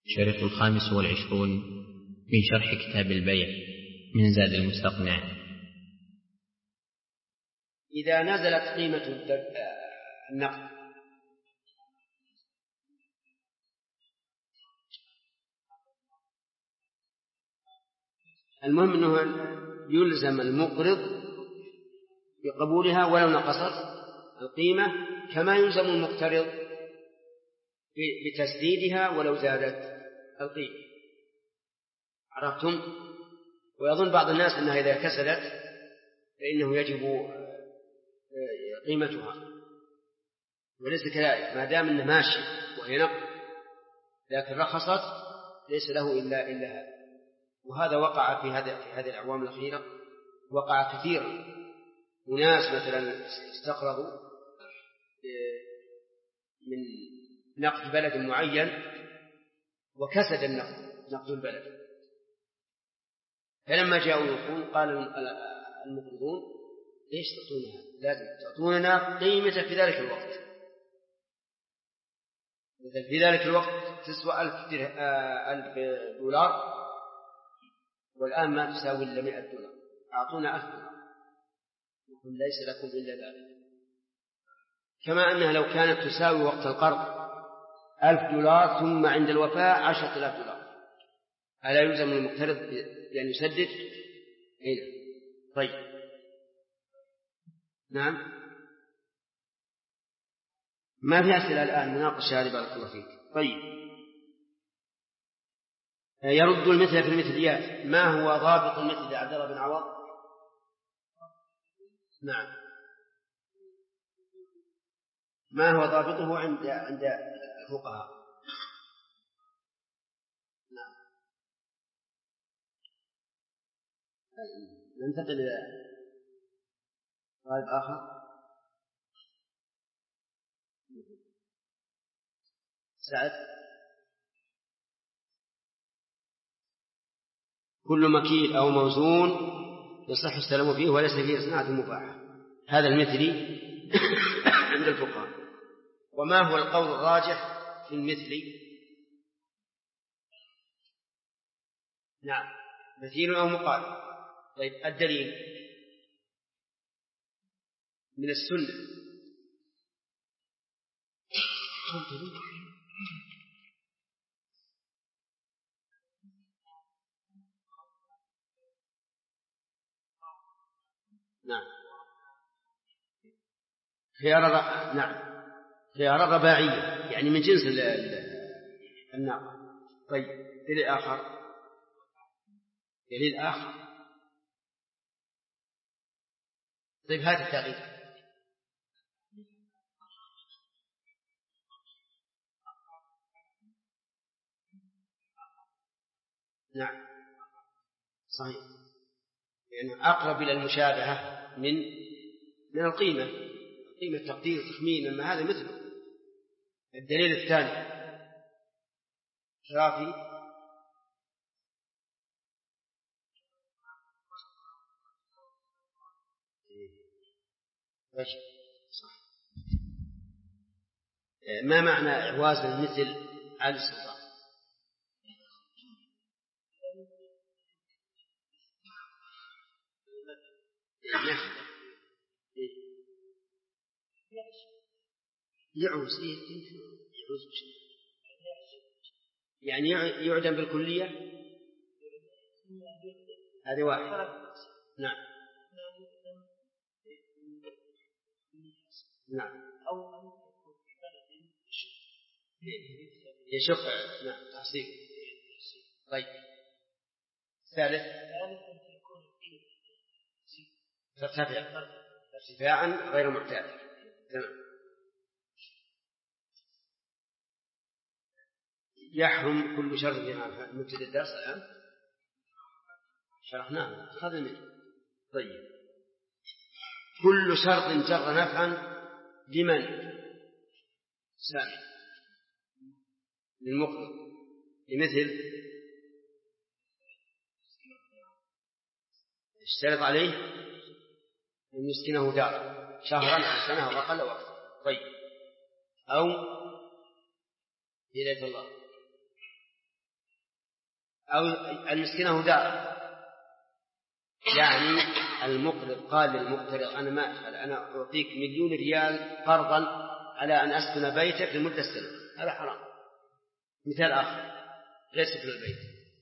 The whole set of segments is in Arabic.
الشريط 25 من شرح كتاب البيع من زاد المستقنع. إذا نزلت قيمة النقد المهم أنه يلزم المقرض بقبولها ولو نقصت القيمة، كما يلزم المقترض بتسديدها ولو زادت القيمة. عرفتم؟ ويظن بعض الناس أنها إذا كسدت فإنه يجب قيمتها، وليس كذلك. ما دام أنه ماشي وهي نقد لكن رخصت ليس له إلا هذا. وهذا وقع في هذه الأعوام الأخيرة، وقع كثيرا. وناس مثلا استقرضوا من نقد بلد معين وكسد نقد البلد، فلما جاءوا يقول قال المقرضون ليش تعطونها؟ لازم تعطوننا قيمة في ذلك الوقت. مثل في ذلك الوقت تسوى 1000 دولار والآن ما تساوي إلا 100 دولار، أعطونا 1000 دولار. يقول ليس لكم إلا ذلك. كما أنها لو كانت تساوي وقت القرض 1000 دولار ثم عند الوفاة 10,000 دولار، ألا يلزم المقترض بأن يسدد؟ هنا. طيب، نعم. ما في أسئلة الآن، مناقشة هذه بارك الله فيك. طيب، يرد المثل في المثليات. ما هو ضابط المثل يا عبد الله بن عوض؟ نعم، ما هو ضابطه عند الفقهاء؟ نعم، ننتقل إلى طالب آخر. سعد. كل مكيل أو موزون يصح السلام فيه وليس فيه صناعة مباحة. هذا المثلي عند الفقهاء. وما هو القول الراجح في المثلي؟ نعم، مثيل أو مقابل. طيب، الدليل من السنة. نعم، نعم، خيار رباعية يعني من جنس الناقة. طيب، دليل آخر. طيب، هذا التغيير. نعم، صحيح، يعني أقرب إلى المشابهة من القيمة تقدير تخمين، أما هذا مثله. الدليل الثاني شرافي. صح. ما معنى إعواز المثل على السلطان؟ يعوز يعني يعدم بالكلية. هذه واحد. نعم، نعم، يشق. نعم، تحصيل. طيب، ثالث ترتفع ارتفاعا غير معتاد. تمام. يحرم كل شرط في مبتدأ الدرس الآن شرحناه هذا منه. طيب، كل شرط جر نفعا لمن؟ سامي للمقرض، لمثل اشترط عليه أن يسكنه دارا شهرا أو سنة أو أقل أو أكثر. طيب، أو هداية الله أو أن يسكنه دار، يعني المقرض قال للمقترض أنا أعطيك 1,000,000 ريال قرضا على أن أسكن بيتك لمدة سنة، هذا حرام. مثال آخر غير سكن البيت.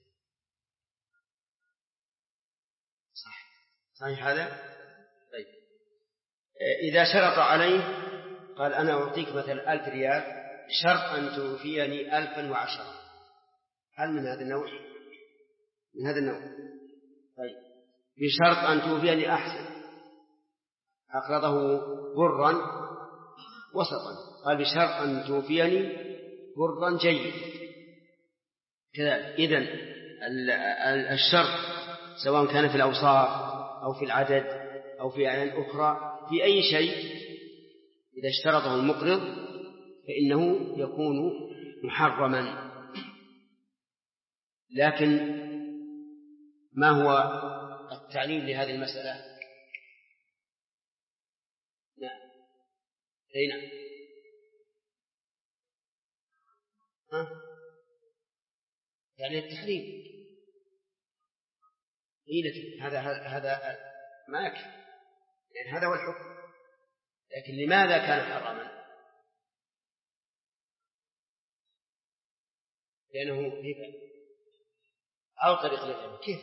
صحيح هذا؟ طيب إذا شرط عليه قال أنا أعطيك مثلا 1,000 ريال شرط أن توفيني 1,010، هل من هذا النوع؟ من هذا النوع. طيب بشرط أن توفيني أحسن، أقرضه برا وسطا، قال بشرط أن توفيني برا جيد كذلك. إذن الشرط سواء كان في الأوصاف أو في العدد أو في أعيان أخرى، في أي شيء إذا اشترطه المقرض فإنه يكون محرما. لكن ما هو التعليل لهذه المسألة؟ نعم أي نعم. يعني التحريم. هذا ما يكفي، يعني هذا هو الحكم. لكن لماذا كان حراما؟ لأنه ربا أو طريق الربا. كيف؟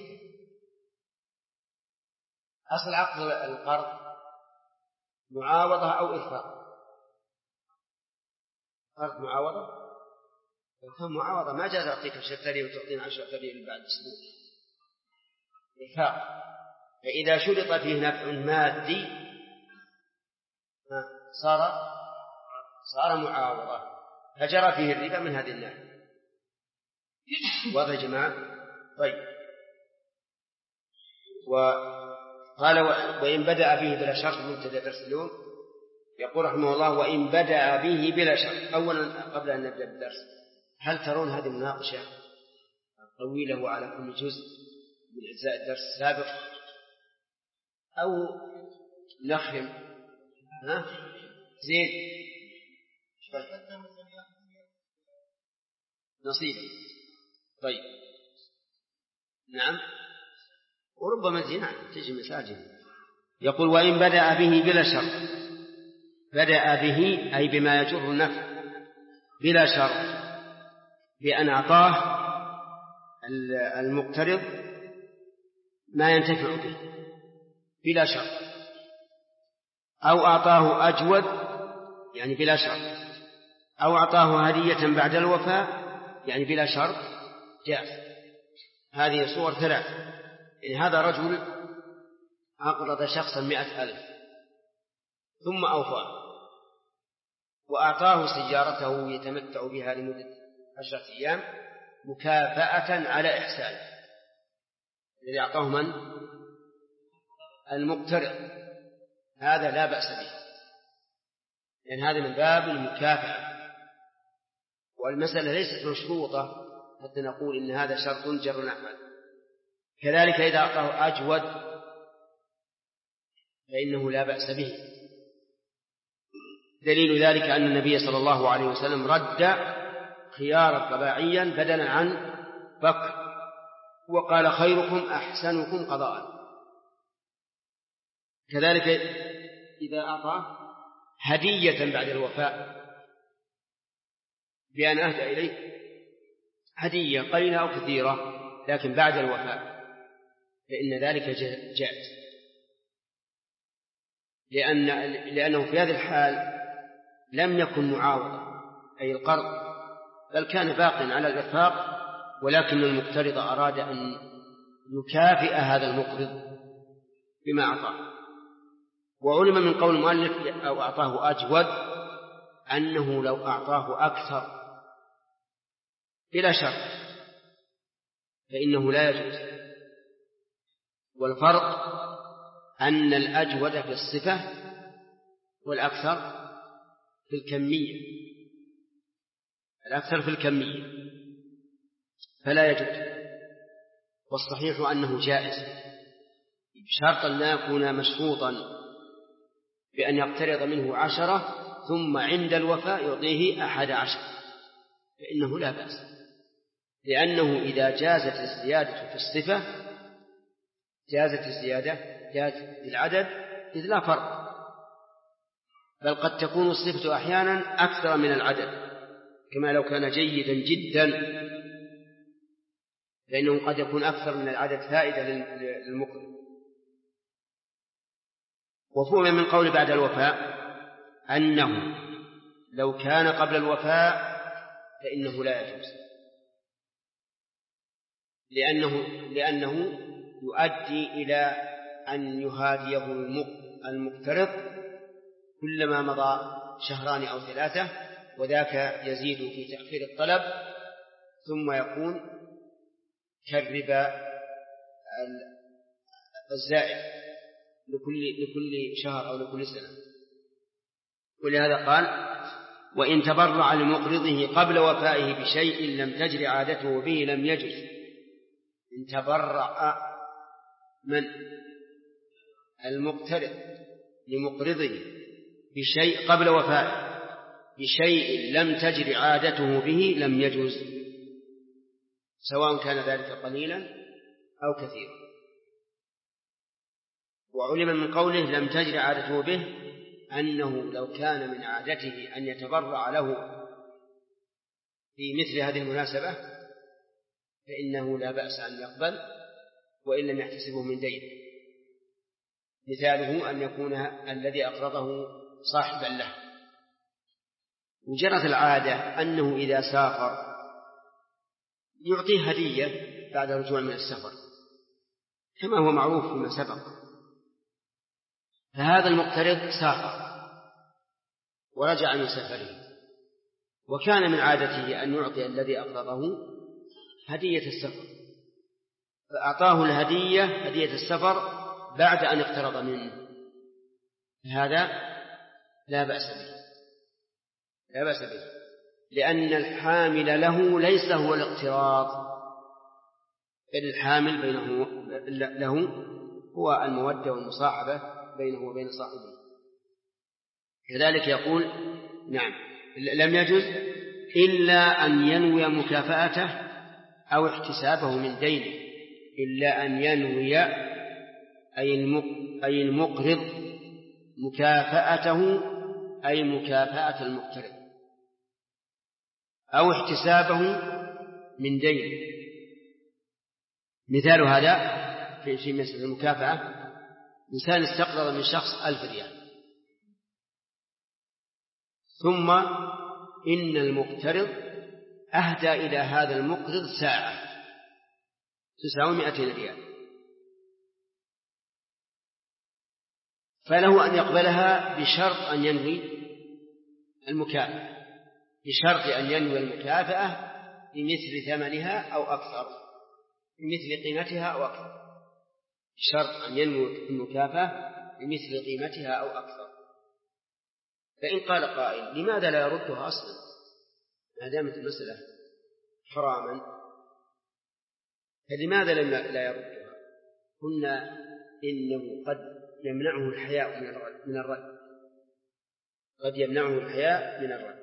أصل عقد القرض معاوضة أو إرفاق. قرض معاوضة، لو كان معاوضة ما جاز أعطيك 10 ريال وتعطينا 10 ريال بعد أسبوع. إرفاق، فإذا شرط فيه نفع مادي صار معاوضة، فجرى فيه الربا من هذه الناحية. واضح يا جماعة؟ طيب وقال وإن بدأ به بلا شرط. مبتدأ درس اليوم يقول رحمه الله وإن بدأ به بلا شرط. أولا قبل أن نبدأ بالدرس، هل ترون هذه المناقشة طويلة وعلى كل جزء من أجزاء الدرس السابق أو نخرم؟ زين نصيبا. طيب نعم، وربما زنا تجي مساجد. يقول وإن بدأ به بلا شرط. بدأ به أي بما يجر النفع بلا شرط، بأن أعطاه المقترض ما ينتفع به بلا شرط، أو أعطاه أجود يعني بلا شرط، أو أعطاه هدية بعد الوفاء يعني بلا شرط، جاء. هذه صور 3. يعني هذا رجل أقرض شخصا 100,000 ثم أوفاه وأعطاه سيارته يتمتع بها لمدة 10 أيام مكافأة على إحسانه. الذي أعطاه من؟ المقترض. هذا لا بأس به، لأن هذا من باب المكافأة، والمسألة ليست مشروطة حتى نقول إن هذا شرط جر نفعا. كذلك إذا أعطاه أجود فإنه لا بأس به. دليل ذلك أن النبي صلى الله عليه وسلم رد خيارا طباعيا بدلا عن بكر، وقال خيركم أحسنكم قضاء. كذلك إذا أعطاه هدية بعد الوفاء بأن أهدى إليه هدية قليلة أو كثيرة لكن بعد الوفاء، فإن ذلك جائز، لأنه في هذه الحال لم يكن معاوضة أي القرض، بل كان باقٍ على الإرفاق، ولكن المقترض أراد أن يكافئ هذا المقرض بما أعطاه. وعلم من قول المؤلف أو أعطاه أجود أنه لو أعطاه أكثر بلا شرط فإنه لا يجوز. والفرق أن الأجود في الصفة والأكثر في الكمية، الأكثر في الكمية، فلا يجوز. والصحيح أنه جائز بشرط أن لا يكون مشروطا بأن يقترض منه 10 ثم عند الوفاء يعطيه 11، فإنه لا بأس. لأنه إذا جازت الزيادة في الصفة جازت الزيادة في العدد، إذ لا فرق، بل قد تكون الصفة أحيانا أكثر من العدد، كما لو كان جيدا جدا، لأنه قد يكون أكثر من العدد فائدة للمقرض. وفهم من قول بعد الوفاء أنه لو كان قبل الوفاء فإنه لا يجوز، لأنه يؤدي إلى أن يهاديه المقترض كلما مضى 2 أو 3، وذاك يزيد في تأخير الطلب، ثم يكون كالربا الزائد لكل شهر أو لكل سنة. ولهذا قال: وإن تبرع لمقرضه قبل وفائه بشيء لم تجر عادته به لم يجز. إن تبرع من المقترض لمقرضه بشيء قبل وفائه بشيء لم تجر عادته به لم يجز، سواء كان ذلك قليلا أو كثيرا. وعلم من قوله لم تجر عادته به أنه لو كان من عادته أن يتبرع له في مثل هذه المناسبة فإنه لا بأس أن يقبل وإن لم يحتسبه من دين. مثاله أن يكون الذي أقرضه صاحبا له، وجرت العادة أنه إذا سافر يعطيه هدية بعد رجوع من السفر كما هو معروف فيما سبق. فهذا المقترض سافر ورجع من سفره، وكان من عادته أن يعطي الذي أقرضه هدية السفر، فأعطاه الهدية هدية السفر بعد أن اقترض منه، هذا لا بأس به، لأن الحامل له ليس هو الاقتراض، بل الحامل له هو المودة والمصاحبة بينه وبين صاحبه. كذلك يقول: نعم لم يجوز إلا أن ينوي مكافأته أو احتسابه من دينه، إلا أن ينوي أي المقرض مكافأته أي مكافأة المقترض أو احتسابه من دينه. مثال هذا في مسألة المكافأة: إنسان استقرض من شخص 1000 ريال، ثم إن المقترض أهدى إلى هذا المقرض ساعة تساوي 200 ريال، فله أن يقبلها بشرط أن ينوي المكافأة، بشرط أن ينوي المكافأة بمثل ثمنها أو أكثر، بمثل قيمتها أو أكثر، بشرط أن ينوي المكافأة بمثل قيمتها أو أكثر. فإن قال قائل: لماذا لا يردها أصلا ما دامت المسألة حراما، فلماذا لا يردها؟ قلنا إنه قد يمنعه الحياء من الرد، قد يمنعه الحياء من الرد،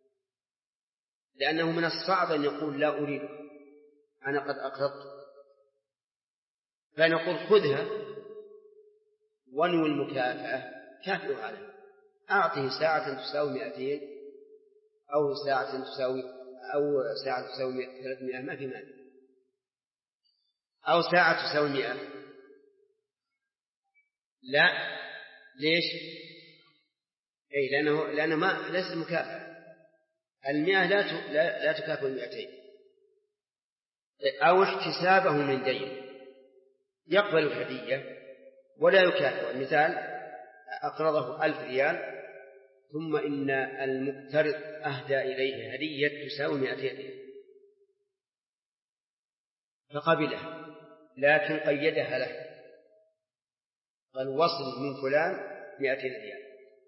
لأنه من الصعب أن يقول لا أريد أنا قد أقرضت، فنقول خذها وانوي المكافأة كافئ عليه، أعطه ساعة تساوي 200 أو ساعة تساوي 300 ما في مانع، أو ساعة تساوي 100. لا، ليش؟ لأنه ما ليس مكافأة، 100 لا تكافئ 200. أو احتسابه من دين، يقبل الهدية ولا يكافئ. المثال: أقرضه 1000 ريال، ثم إن المقترض أهدى إليه هدية تساوي 200 ريال، فقبلها، لكن قيدها له، قال: وصل من فلان 200 ريال.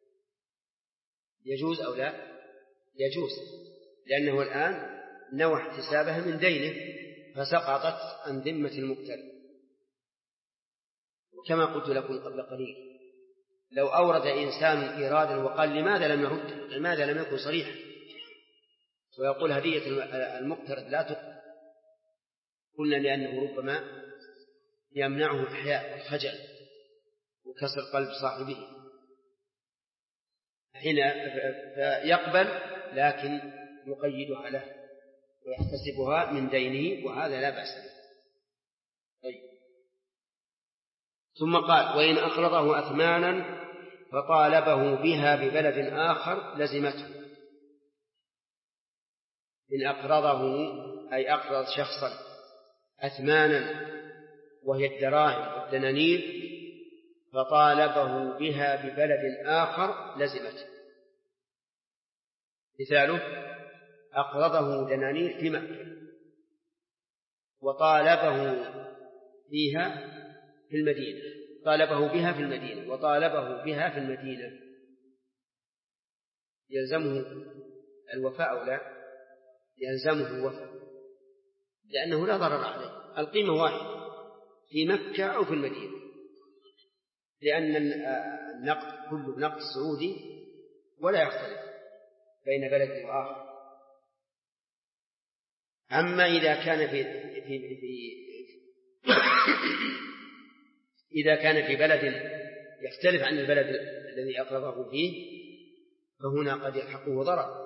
يجوز أو لا؟ يجوز، لأنه الآن نوى احتسابها من دينه فسقطت عن ذمة المقترض. وكما قلت لكم قبل قليل، لو أورد إنسان إيرادا وقال: لماذا لم يرد؟ لماذا لم يكن صريحا ويقول هدية المقترض لا تقبل؟ قلنا لأنه ربما يمنعه الحياء والخجل وكسر قلب صاحبه، حين يقبل لكن يقيدها له ويحتسبها من دينه، وهذا لا بأس به. طيب. ثم قال: وإن أقرضه أثمانا فطالبه بها ببلد آخر لزمته. إن أقرضه أي أقرض شخصا أثمانا وهي الدراهم والدنانير فطالبه بها ببلد آخر لزمته. مثاله: أقرضه دنانير في مكة وطالبه فيها في المدينة، طالبه بها في المدينة وطالبه بها في المدينة، يلزمه الوفاء أو لا؟ يلزمه الوفاء، لأنه لا ضرر عليه، القيمة واحدة في مكة أو في المدينة، لأن النقد كله نقد سعودي ولا يختلف بين بلد وآخر. أما إذا كان إذا كان في بلد يختلف عن البلد الذي أقرضه فيه فهنا قد يلحقه ضرر،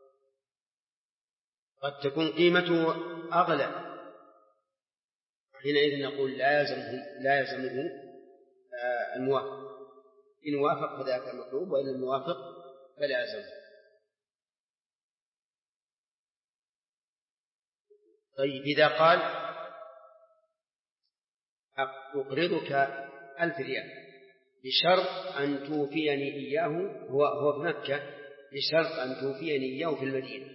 قد تكون قيمته أغلى، حينئذ نقول لا يلزمه الموافق، إن وافق فذاك المطلوب، وإن لم يوافق فلا يلزمه. طيب. إذا قال: أقرضك 1000 ريال بشرط أن توفيني إياه، هو في مكة، بشرط أن توفيني إياه في المدينة،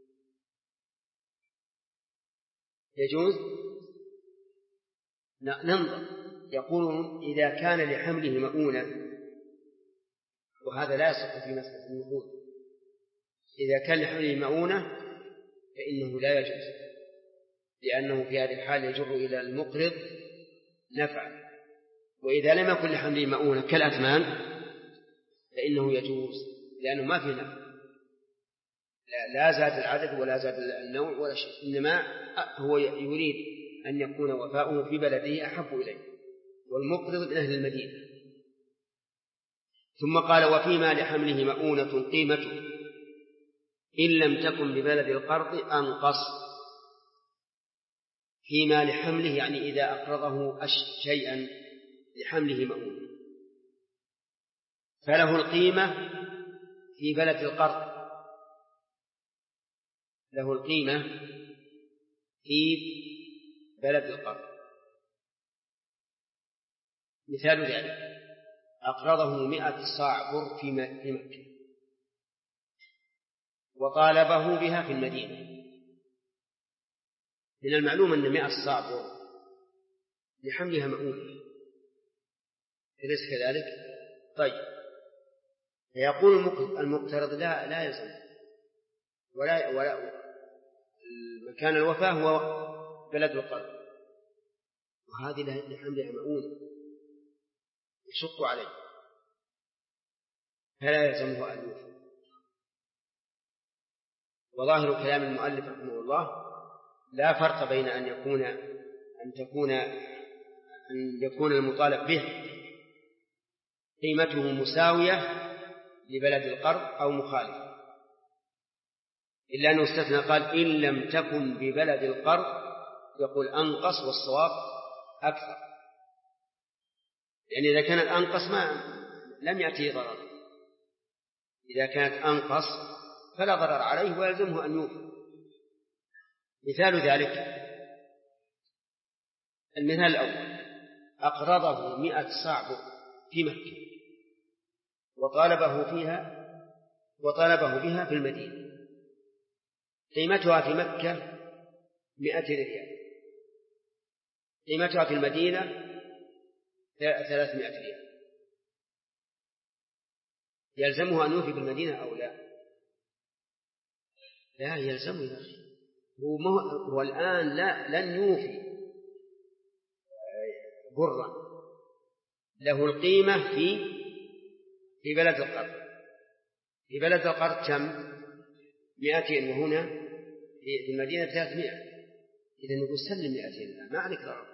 يجوز؟ ننظر. يقولون: إذا كان لحمله مؤونة، وهذا لا يصح في مسألة النقود، إذا كان لحمله مؤونة فإنه لا يجوز، لأنه في هذه الحال يجر إلى المقرض نفعا. وإذا لم يكن لحمله مؤونة كالأثمان فإنه يجوز، لأنه ما فيه نفع، لا زاد العدد ولا زاد النوع ولا شيء، إنما هو يريد أن يكون وفاؤه في بلده أحب إليه، والمقرض من أهل المدينة. ثم قال: وفيما لحمله مؤونة قيمته إن لم تكن ببلد القرض أنقص. فيما لحمله يعني إذا أقرضه شيئا لحمله مؤونة فله القيمة في بلد القرض، له القيمة في بلد القرض. مثال ذلك: أقرضه 100 صاع بر في مكة وطالبه بها في المدينة. من المعلوم أن 100 صاع بر لحملها مؤونة، أليس كذلك؟ طيب. فيقول المقترض: لا يلزم، ولا مكان الوفاء هو بلد القرض، وهذه لحملها مؤونة يشق عليه، فلا يلزمه أن يوفي. وظاهر كلام المؤلف رحمه الله: لا فرق بين أن يكون المطالب به قيمته مساوية لبلد القرض أو مخالفة، إلا أنه استثنى قال: إن لم تكن ببلد القرض، يقول أنقص، والصواب أكثر، يعني إذا كانت أنقص لم يأتي ضرر، إذا كانت أنقص فلا ضرر عليه ويلزمه أن يوفي. مثال ذلك: المثال الأول: أقرضه 100 صاع في مكة وطالبه بها في المدينة، قيمتها في مكة 100 ريال، قيمتها في المدينة 300 ريال، يلزمه أن يوفي بالمدينة أو لا؟ لا يلزمه يا أخي، هو الآن لن يوفي برا، له القيمة في بلد القرض. في بلد القرض كم؟ 200، وهنا في المدينة 300، إذا نقول سلم 200 الآن، ما عليك ضرر،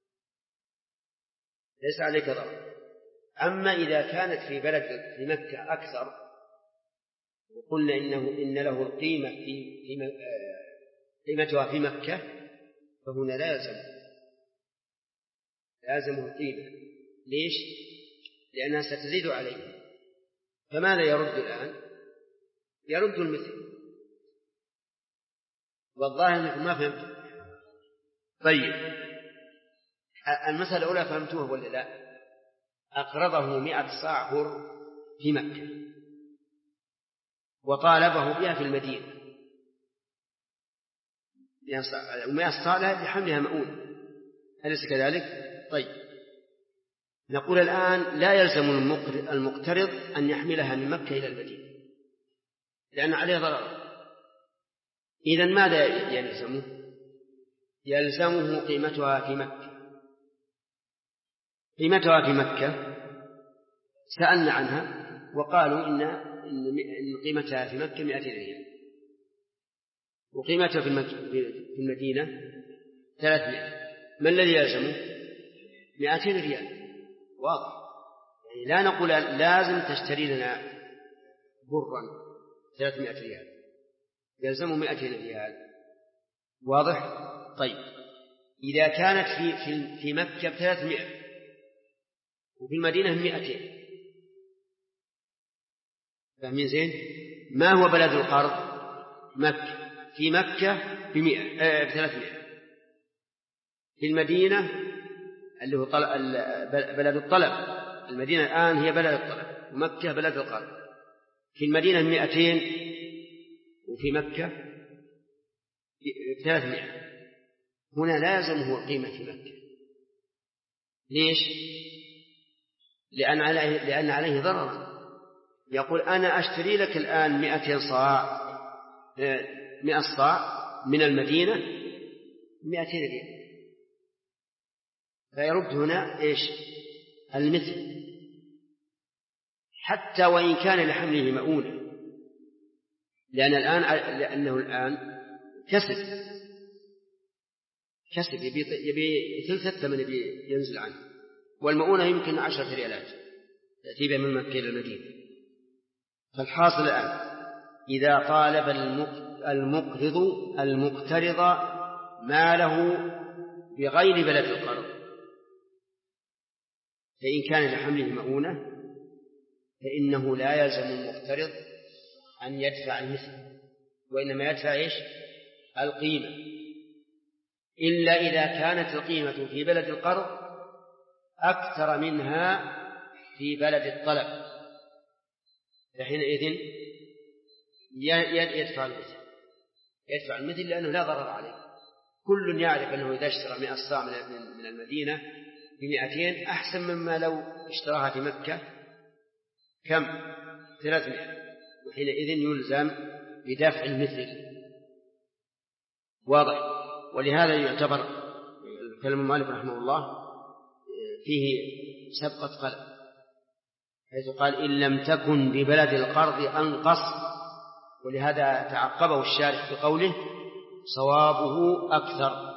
ليس عليك ضرر. أما إذا كانت في بلد في مكة أكثر وقلنا إن له القيمة قيمتها في مكة، فهنا لا يلزمه القيمة. ليش؟ لأنها ستزيد عليه. فماذا يرد الآن؟ يرد المثل. والظاهر أنكم ما فهمتم. طيب، المسألة الأولى فهمتوها ولا لا؟ أقرضه 100 صاع بر في مكة وطالبه بها في المدينة، 100 صاع لحملها مؤونة، أليس كذلك؟ طيب، نقول الآن لا يلزم المقترض أن يحملها من مكة إلى المدينة لأن عليه ضرر. إذن ماذا يلزمه؟ يلزمه قيمتها في مكة. قيمتها في مكة سألنا عنها وقالوا إن قيمتها في مكة 200 ريال، وقيمتها في المدينة 300. ما الذي يلزمه؟ 200 ريال. واضح، يعني لا نقول لازم تشتري لنا برا 300 ريال، يلزمه 200 ريال. واضح؟ طيب، إذا كانت في مكة 300 وفي المدينة 200، فاهمين زين؟ ما هو بلد القرض؟ مكة. في مكة ب300، في المدينة اللي هو بلد الطلب. المدينة الآن هي بلد الطلب ومكة بلد القرض. في المدينة 200 وفي مكة 300. هنا لازمه القيمة في مكة. ليش؟ لأن عليه ضرر. يقول أنا أشتري لك الآن 200 صاع 100 صاع من المدينة 200 ريال، فيرد هنا إيش؟ المثل، حتى وإن كان لحمله مؤونة، لأنه الآن كسب يبي ثلث الثمن ينزل عنه، والمؤونة يمكن 10 ريالات تأتي بها من مكة إلى المدينة. فالحاصل الآن إذا طالب المقترض ماله بغير بلد القرض، فإن كان لحمله مؤونة فإنه لا يلزم المقترض أن يدفع المثل، وإنما يدفع إيش؟ القيمة، إلا إذا كانت القيمة في بلد القرض أكثر منها في بلد الطلب، فحينئذ يدفع المثل لأنه لا ضرر عليه. كل يعرف أنه إذا اشترى 100 صاع من المدينة ب200 أحسن مما لو اشتراها في مكة كم؟ 300، وحينئذ يلزم بدفع المثل. واضح؟ ولهذا يعتبر كلام المؤلف رحمه الله فيه سبقة قلم، حيث قال إن لم تكن ببلد القرض أنقص، ولهذا تعقبه الشارح بقوله صوابه أكثر،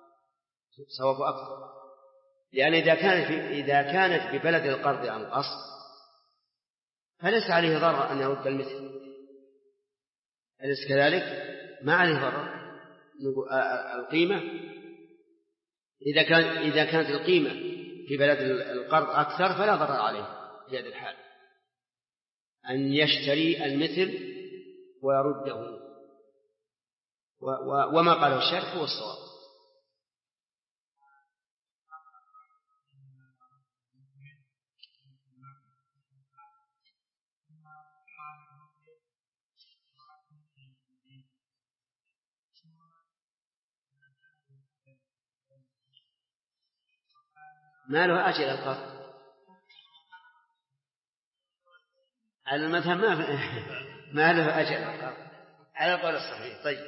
لأن إذا كانت ببلد القرض أنقص فليس عليه ضرر أن يرد المثل، أليس كذلك؟ ما عليه ضرر. القيمة إذا كانت القيمة في بلد القرض أكثر فلا ضرر عليه في هذا الحال أن يشتري المثل ويرده، وما قاله الشارح هو الصواب. ما له أجل القرض على المذهب، ما له أجل القرض على القول الصحيح. طيب،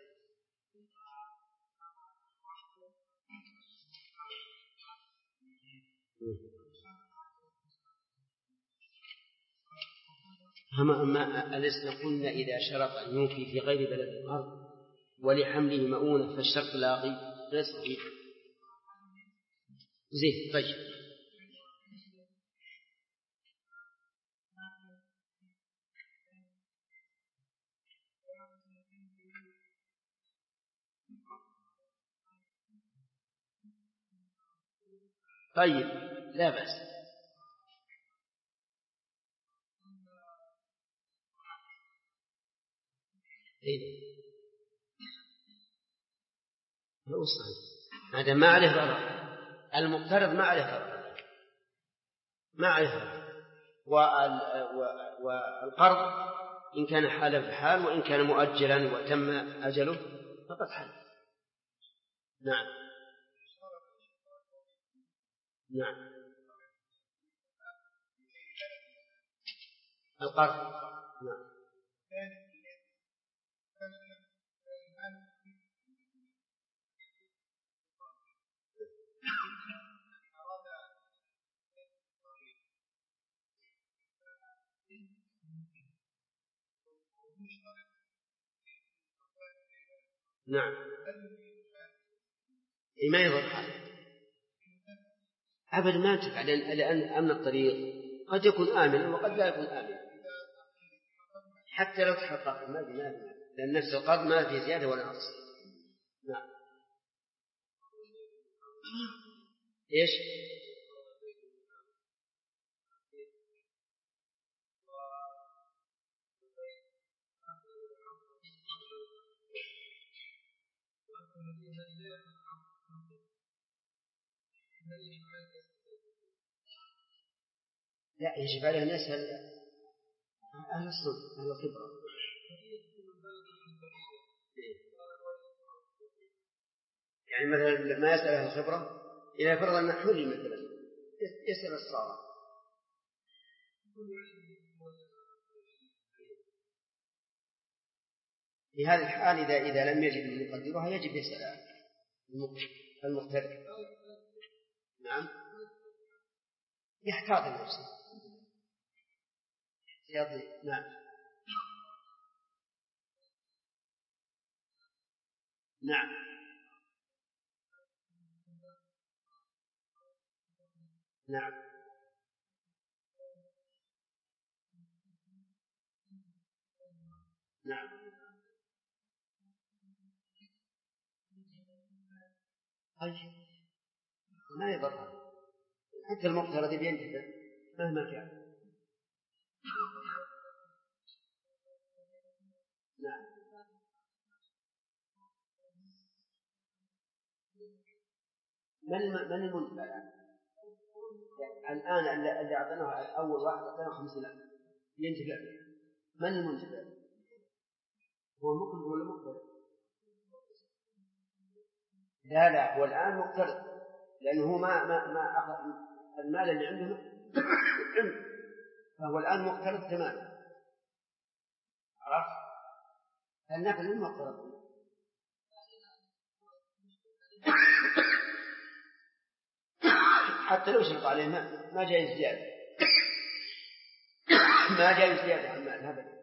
ألسنا قلنا إذا شرط أن يوفي في غير بلد القرض ولحمله مؤونة فالشرط لاغي؟ غير صحيح. زين طيب. طيب لا بأس. هذا ما عليه ضرر، المقترض ما عليه ضرر، ما عليه ضرر. والقرض إن كان حالا بحال، وإن كان مؤجلا وتم أجله فقد حل. نعم نعم. القرض نعم. نعم ما يضر حاله أبدا، ما تفعل، لأن أمن الطريق قد يكون آمنا وقد لا يكون آمنا، حتى لو تحقق ما بناء، لأن نفس القرض ما في زيادة ولا نقص. نعم. إيش؟ لا، يجب عليه أن يسأل أهل الصدق، أهل الخبرة. يعني مثلا ما يسأل أهل الخبرة، إذا فرض أن حلي مثلا يسأل الصالح. في هذه الحال إذا لم يجد من يقدرها يجب يسأل المقتدر. نعم يحتاط نفسه. نعم نعم نعم. نعم ما يضر، حتى المقترض بينتفع مهما كان. نعم. من المنتفع الآن اللي أعطيناه أول واحد أعطيناه 50,000 ينتفع به؟ من المنتفع؟ هو المقترض ولا المقترض؟ لا هو الآن مقترض، لأنه ما أخذ المال اللي عنده فهو الآن مقترض تماما. عرفت؟ فالنفع للمقترض. حتى لو شرط عليه ما جاي زيادة، ما جاي زيادة عن مال هذا.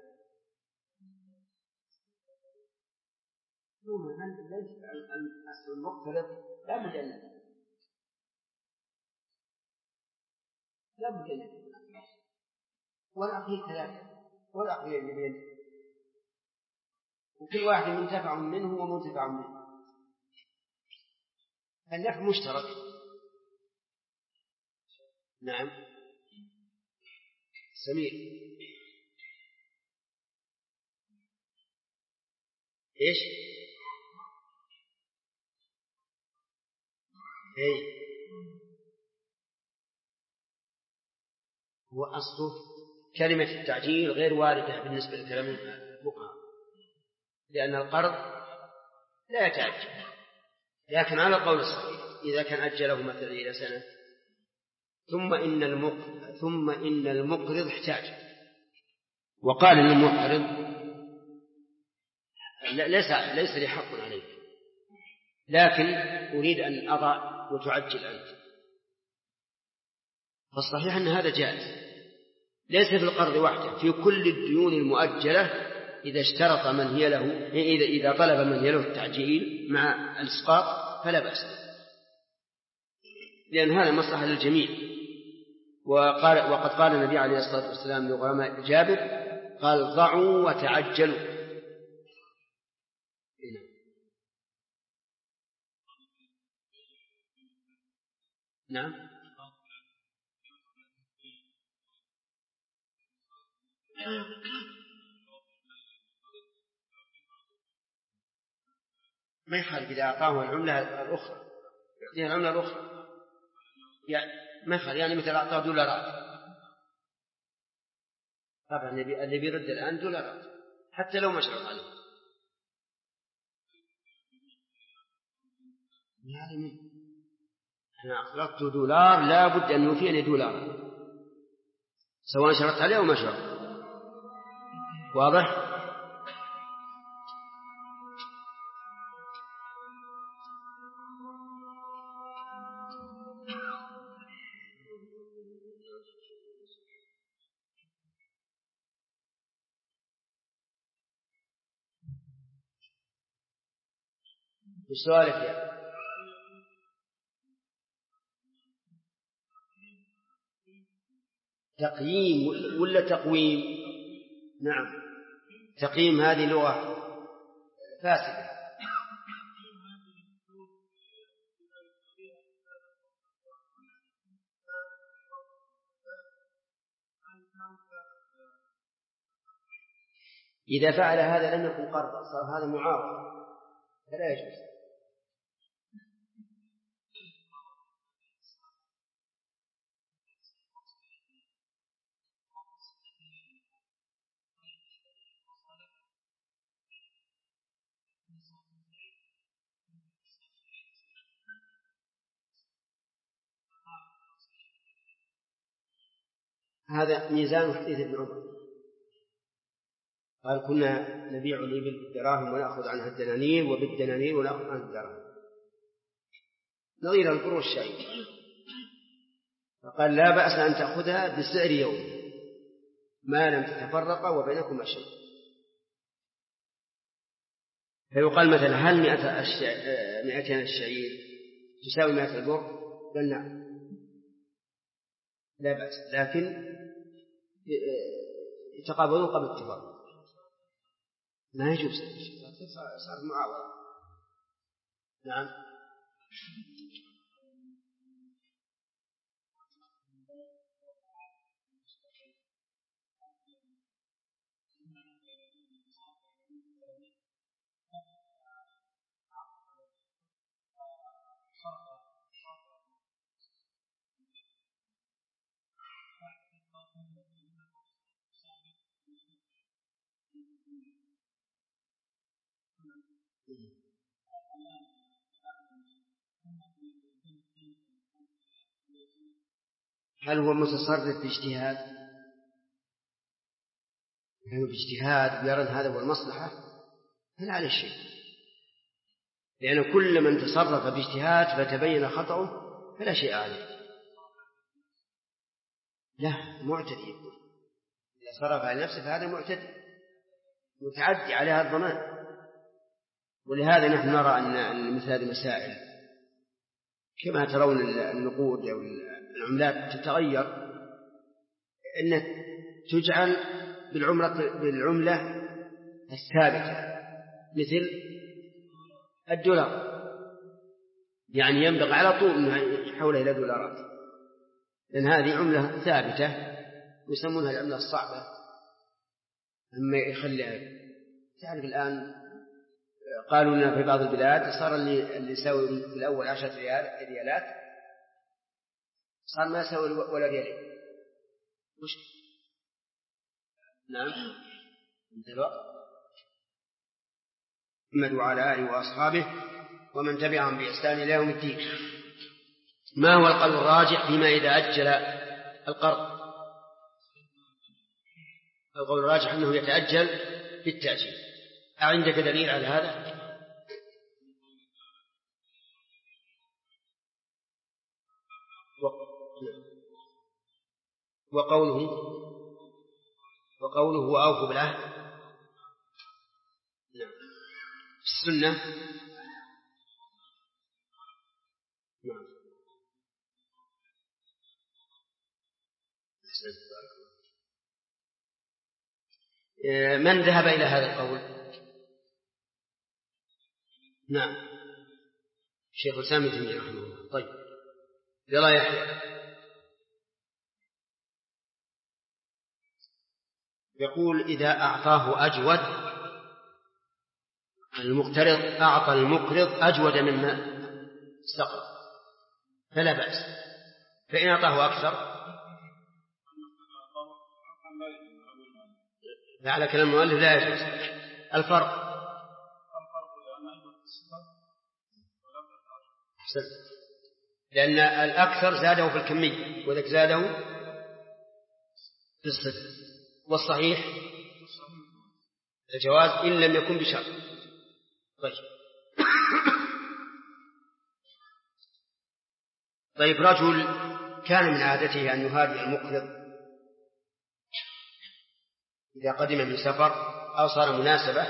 المقترض لا بد والأخير ثلاثة، والأخير يبين، وكل واحد منتفع منه ومنتفع منه، النفع مشترك. نعم سمير. إيش؟ إيه هو أصله كلمة التعجيل غير واردة بالنسبة لكلام الفقهاء، لأن القرض لا يتعجل، لكن على القول الصحيح إذا كان أجله مثلا إلى سنة ثم إن المقرض احتاج وقال للمقرض ليس لي حق عليك، لكن أريد أن أضع وتعجل أنت، فالصحيح أن هذا جائز، ليس في القرض وحده، في كل الديون المؤجلة إذا اشترط من هي له، إذا طلب من هي له التعجيل مع الإسقاط فلا بأس، لأن هذا مصلحة للجميع. وقد قال النبي عليه الصلاة والسلام لغرماء جابر قال ضعوا وتعجلوا. نعم. ما يخالف إذا أعطاه العملة الأخرى، يعطيها العملة الأخرى يعني ما يخالف، يعني مثل أعطاه دولارات، طبعا اللي بيرد الآن دولارات حتى لو ما شرط عليه. أنا أقرضت دولار لا بد أن يوفيني دولار سواء شرط عليه أو ما شرط. واضح؟ بسؤالك يا تقييم ولا تقويم؟ نعم، تقييم هذه لغة فاسدة. إذا فعل هذا لم يكن قرضا، صار هذا معاوضة فلا يجوز. هذا ميزان حديث ابن عمر قال كنا نبيع الإبل بالدراهم ونأخذ عنها الدنانير وبالدنانير ونأخذ عنها الدراهم، نظير القروش الشعير. فقال لا بأس أن تأخذها بسعر يوم ما لم تتفرق وبينكما شيء. فيقال مثلا هل 200 الشعير تساوي 100 البر؟ قال نعم لا بأس، لكن يتقابلون قبل التفرق، ما يجوز، صار معاوضة. نعم. هل هو متصرف باجتهاد؟ يعني باجتهاد ويرى هذا هو المصلحة فلا عليه شيء، لأن كل من تصرف باجتهاد فتبين خطأه فلا شيء عليه. لا، معتدي يقول إذا صرف على نفسه فهذا معتدي متعدي عليها الضمان. ولهذا نحن نرى أن مثل هذه المسائل كما ترون النقود أو العملات تتغير، أن تجعل بالعملة الثابتة مثل الدولار، يعني ينبغي على طول أن يحولها إلى دولارات، لأن هذه عملة ثابتة يسمونها العملة الصعبة. أما يخليها تعرف الآن قالوا لنا في بعض البلاد صار اللي يساوي في الأول 10 ريالات صار ما يساوي ولا ريالين. وش؟ نعم. انتهى الوقت. محمد وعلى آله وأصحابه ومن تبعهم بإحسان إلى يوم الدين. ما هو القول الراجح فيما إذا أجل القرض؟ القول الراجح أنه يتأجل بالتأجيل. أعندك دليل على هذا؟ وقوله وأوفوا بالعهد. نعم. السنة نعم. من ذهب إلى هذا القول؟ نعم، الشيخ الإسلام ابن تيمية رحمه الله. طيب، يلا يحيى. يقول إذا أعطاه أجود، المقترض أعطى المقرض أجود مما استقرض فلا بأس، فإن أعطاه أكثر على كلام المؤلف لا يجوز. الفرق لأن الأكثر زاده في الكمية وذلك زاده في الصفر، والصحيح الجواز إن لم يكن بشرط. طيب، رجل كان من عادته أن يهادي المقرض إذا قدم من سفر أو صار مناسبة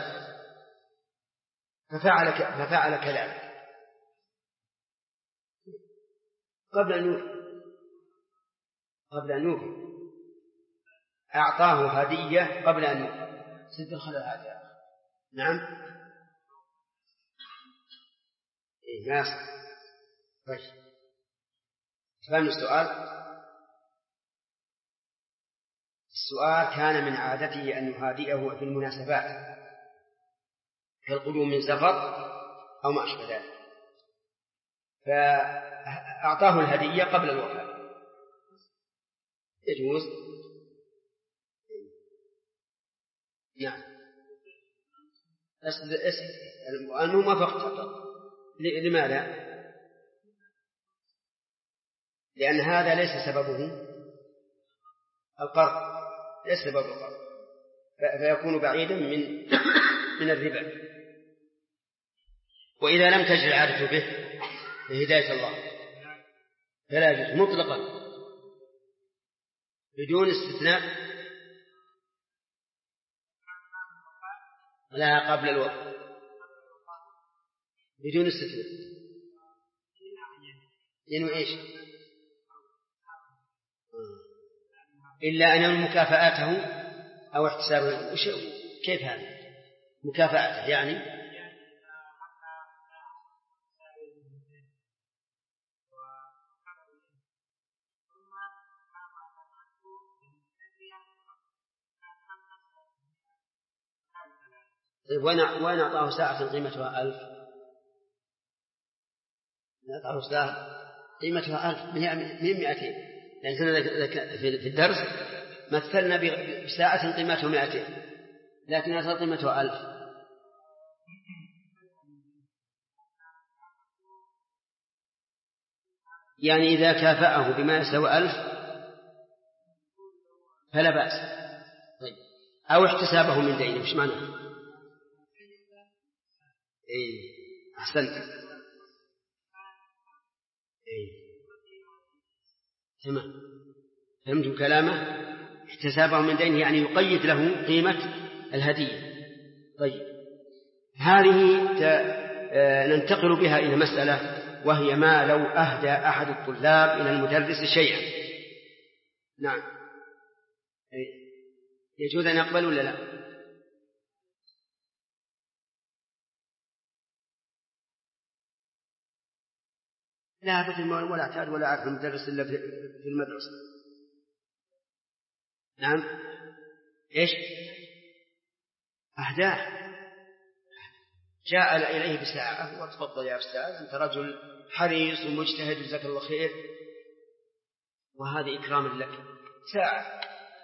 ففعل كذلك قبل أن يوفي أعطاه هدية قبل أن يوفي. سد الخلل هذا. نعم، ناس. فهم السؤال. السؤال كان من عادته أن يهادئه في المناسبات كالقدوم من سفر أو ما أشبه ذلك، فأعطاه الهدية قبل الوفاة، يجوز. نعم، أنه ما فقط. لماذا؟ لأن هذا ليس سببه القرض، ليس سبب القرض، فيكون بعيدا من الربا. وإذا لم تجد العادة به بهداية الله فلا يجوز مطلقا بدون استثناء، لا قبل الوقت بدون استثناء. لأنه إيش؟ إلا أن مكافآته أو احتسابه. كيف هذا مكافأته؟ يعني وين أعطاه ساعة قيمتها 1000؟ أعطاه ساعة قيمتها 1000 من 200. لأن في الدرس مثلنا بساعة قيمتها 200، لكن أصل قيمتها 1000. يعني إذا كافأه بما يساوي 1000 فلا بأس. طيب، أو احتسابه من دينه. وش معناه؟ أحسنت. تمام، فهمت كلامه. احتسابه من دينه يعني يقيد له قيمة الهدية. طيب، هذه ننتقل بها إلى مسألة، وهي ما لو أهدى أحد الطلاب إلى المدرس شيئا. نعم، يجوز أن يقبل ولا لا؟ لا أبدا، ولا اعتاد ولا أعرف المدرس إلا في المدرسة. نعم، إيش؟ أهداه، جاء إليه بساعة وتفضل يا أستاذ أنت رجل حريص ومجتهد جزاك الله خير، وهذا إكرام لك، ساعة.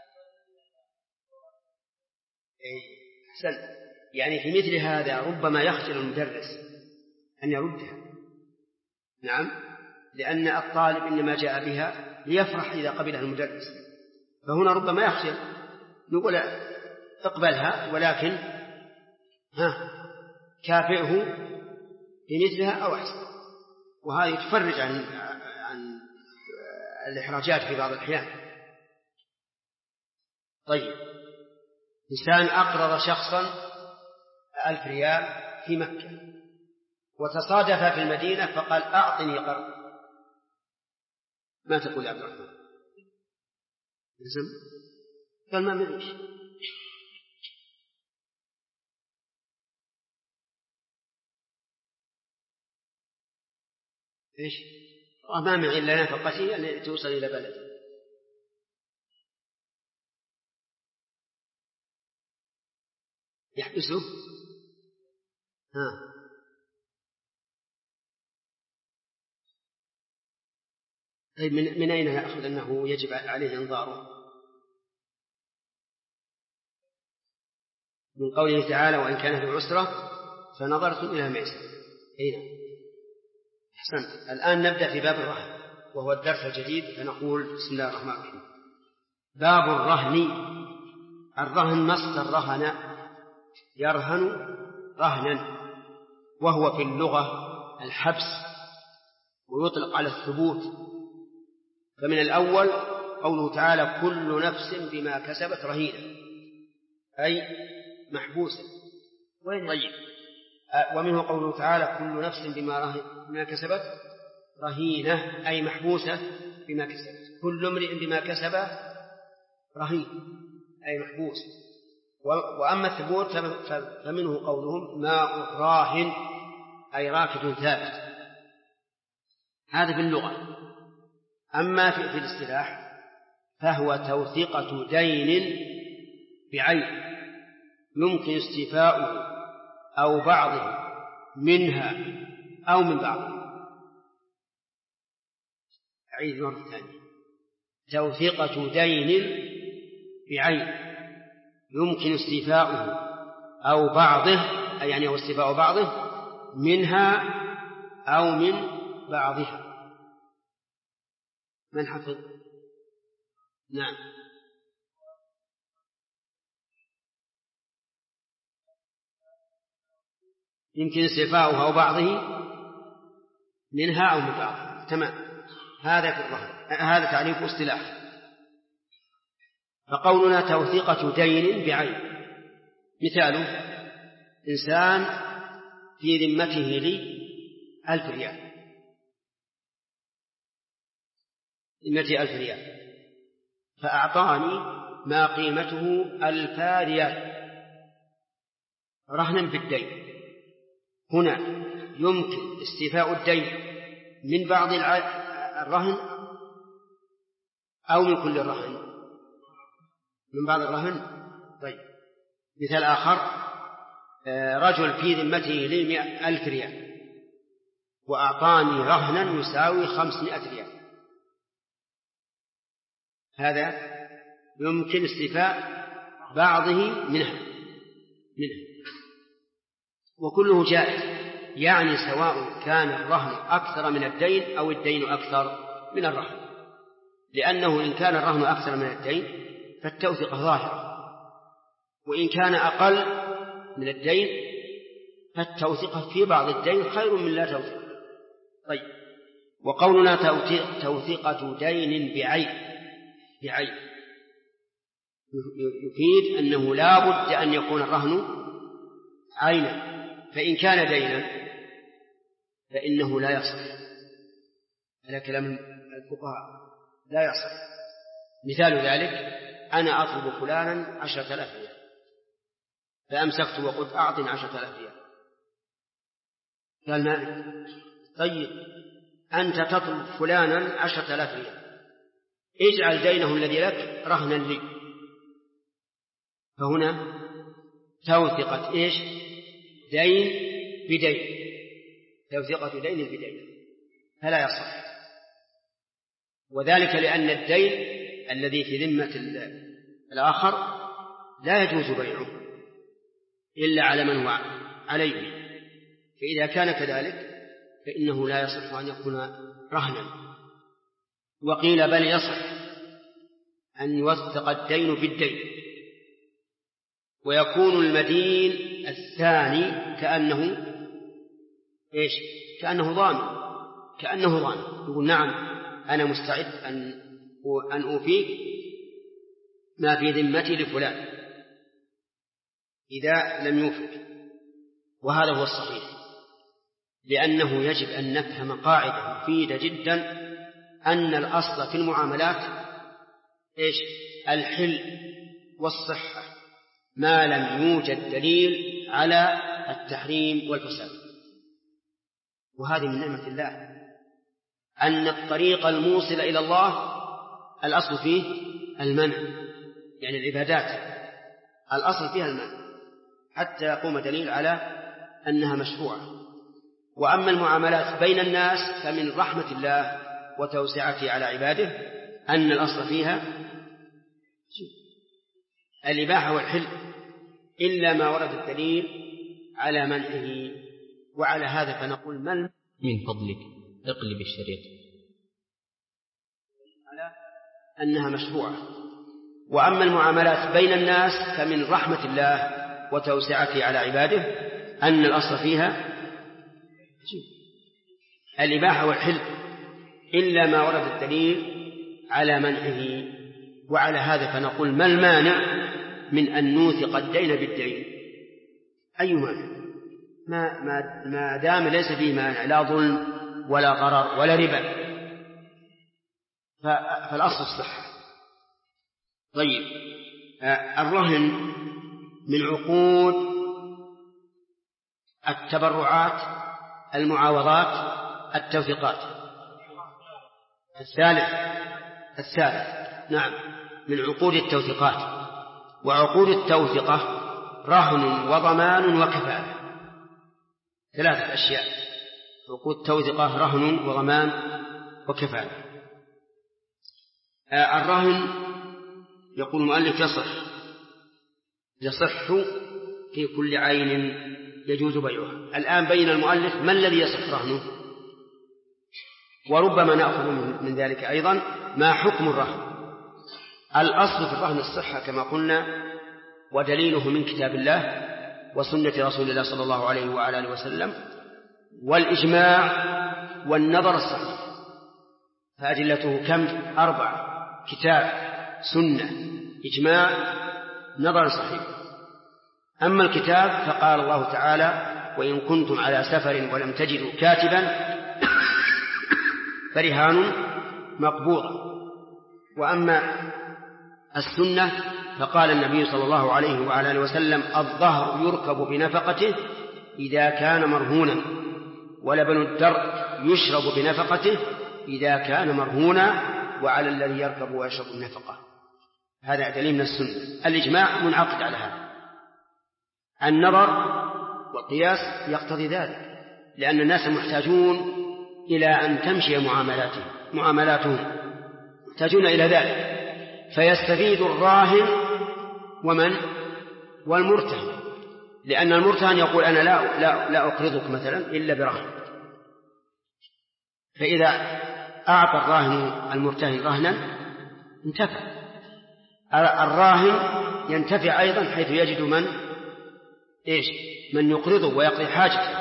أحسن. يعني في مثل هذا ربما يخجل المدرس أن يردها. نعم، لأن الطالب إنما جاء بها ليفرح إذا قبلها المدرس، فهنا ربما يخجل. نقول اقبلها، ولكن كافئه بمثلها أو أحسن، وهذا يتفرج عن الإحراجات في بعض الأحيان. طيب، إنسان أقرض شخصا 1000 ريال في مكة وتصادف في المدينة فقال أعطني قرض، ما تقول يا عبد الرحمن؟ قال ما معيش. إيش؟ ما معي إلا نفقتي أن توصل إلى بلد. يحبسه؟ طيب من أين يأخذ أنه يجب عليه إنظاره؟ من قوله تعالى وإن كان في عسرة فنظرت إلى ميسر. أين؟ أحسنت. الآن نبدأ في باب الرهن وهو الدرس الجديد، فنقول بسم الله الرحمن الرحيم. باب الرهن. الرهن مصدر رهن يرهن رهنا، وهو في اللغة الحبس ويطلق على الثبوت. فمن الأول قوله تعالى كل نفس بما كسبت رهينة، أي محبوسة. طيب. ومنه قوله تعالى كل نفس بما كسبت رهينة، أي محبوسة بما كسبت. كل امرئ بما كسب رهين، أي محبوس. وأما الثبوت فمنه قولهم ماء راهن، أي راكد ثابت. هذا في اللغة. أما في الاصطلاح فهو توثيقة دين بعين يمكن استيفاؤه أو بعضه منها أو من بعضه. أعيد مرة ثانية. توثيقة دين بعين يمكن استيفاؤه أو بعضه، أي يعني استيفاء بعضه منها أو من بعضها. من حفظ؟ نعم. يمكن استيفاؤه أو بعضه منها أو من بعضها. تمام. هذا في الرهن. هذا تعريف اصطلاح. فقولنا توثيقة دين بعين، مثاله إنسان في ذمته لي 1000 ريال، ذمتي 1000 ريال، فأعطاني ما قيمته 1000 ريال رهنا بالدين. هنا يمكن استيفاء الدين من بعض الرهن أو من كل الرهن؟ من بعض الرهن. طيب. مثال آخر، رجل في ذمته لي 1000 ريال وأعطاني رهنا يساوي 500 ريال، هذا يمكن استيفاء بعضه منها وكله جائز، يعني سواء كان الرهن أكثر من الدين أو الدين أكثر من الرهن، لأنه إن كان الرهن أكثر من الدين فالتوثيقة ظاهرة، وإن كان أقل من الدين فالتوثيقة في بعض الدين خير من لا توثيق. طيب. وقولنا توثيقة دين بعين يفيد أنه لا بد أن يكون الرهن عينا، فإن كان دينا فإنه لا يصح. هذا كلام الفقهاء، لا يصح. مثال ذلك أنا أطلب فلانا 10,000 ريال، فأمسكت وقلت أعطني 10,000 ريال، قال مالك. طيب أنت تطلب فلانا 10,000 ريال، اجعل دينه الذي لك رهنا لي. فهنا توثقة إيش؟ دين بدين، توثقة دين بدين، فلا يصح. وذلك لأن الدين الذي في ذمة الآخر لا يجوز بيعه إلا على من هو عليه، فإذا كان كذلك فإنه لا يصح أن يكون رهنا. وقيل بل يصح أن يوثق الدين بالدين، ويكون المدين الثاني كأنه إيش؟ كأنه ضامن، يقول نعم أنا مستعد أن أوفيك ما في ذمتي لفلان إذا لم يوفك. وهذا هو الصحيح، لأنه يجب أن نفهم قاعدة مفيدة جدا أن الأصل في المعاملات إيش؟ الحل والصحة ما لم يوجد دليل على التحريم والفساد. وهذه من نعمة الله أن الطريق الموصل إلى الله الأصل فيه المنع، يعني العبادات الأصل فيها المنع حتى يقوم دليل على أنها مشروعة. وأما المعاملات بين الناس فمن رحمة الله وتوسعته على عباده أن الأصل فيها الإباحة والحل إلا ما ورد الدليل على منعه. وعلى هذا فنقول من فضلك اقلب الشريط على أنها مشروعة. وأما المعاملات بين الناس فمن رحمة الله وتوسعته على عباده أن الأصل فيها الإباحة والحل إلا ما ورد الدليل على منعه. وعلى هذا فنقول ما المانع من أن نوثق الدين بالدين؟ أي مانع؟ ما دام ليس فيه مانع، لا ظلم ولا غرر ولا ربا، فالأصل الصحة. طيب، الرهن من عقود التبرعات، المعاوضات، التوثيقات. الثالث نعم، من عقود التوثيقات. وعقود التوثقة رهن وضمان وكفالة، 3 أشياء: عقود توثقة، رهن، وضمان، وكفالة. الرهن يقول المؤلف يصح في كل عين يجوز بيعها. الآن بين المؤلف ما الذي يصح رهنه، وربما نأخذ من ذلك أيضا ما حكم الرهن. الأصل في الرهن الصحة كما قلنا، ودليله من كتاب الله وسنة رسول الله صلى الله عليه وعلى آله وسلم والإجماع والنظر الصحيح. فأدلته كم؟ 4: كتاب، سنة، إجماع، نظر صحيح. أما الكتاب فقال الله تعالى: وإن كنتم على سفر ولم تجدوا كاتبا فرهان مقبوضة. وأما السنة فقال النبي صلى الله عليه وعلى آله وسلم: الظهر يركب بنفقته إذا كان مرهونا، ولبن الدر يشرب بنفقته إذا كان مرهونا، وعلى الذي يركب ويشرب النفقة. هذا دليل من السنة. الإجماع منعقد على هذا. النظر والقياس يقتضي ذلك، لأن الناس محتاجون إلى أن تمشي معاملاتهم، محتاجون إلى ذلك، فيستفيد الراهن والمرتهن. لأن المرتهن يقول: أنا لا أقرضك مثلا إلا برهن. فإذا أعطى الراهن المرتهن رهنا انتفع. الراهن ينتفع أيضا حيث يجد من يقرضه ويقضي حاجته.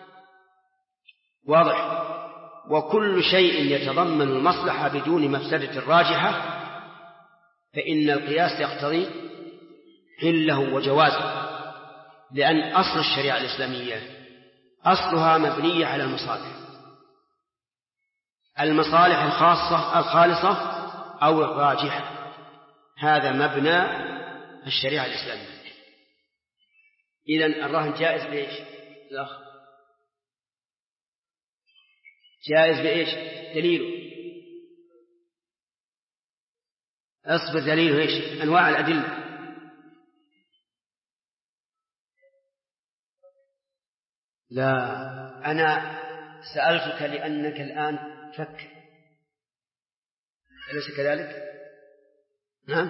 واضح؟ وكل شيء يتضمن المصلحة بدون مفسدة راجحة فإن القياس يقتضي حله وجوازه، لأن أصل الشريعة الإسلامية أصلها مبنية على المصالح الخالصة أو الراجحة. هذا مبنى الشريعة الإسلامية. إذن الرهن جائز بإيش؟ جائز بإيش؟ دليله أصبر. دليله إيش؟ أنواع الأدلة. لا، أنا سألتك لأنك الآن تفكر، أليس كذلك؟ نعم،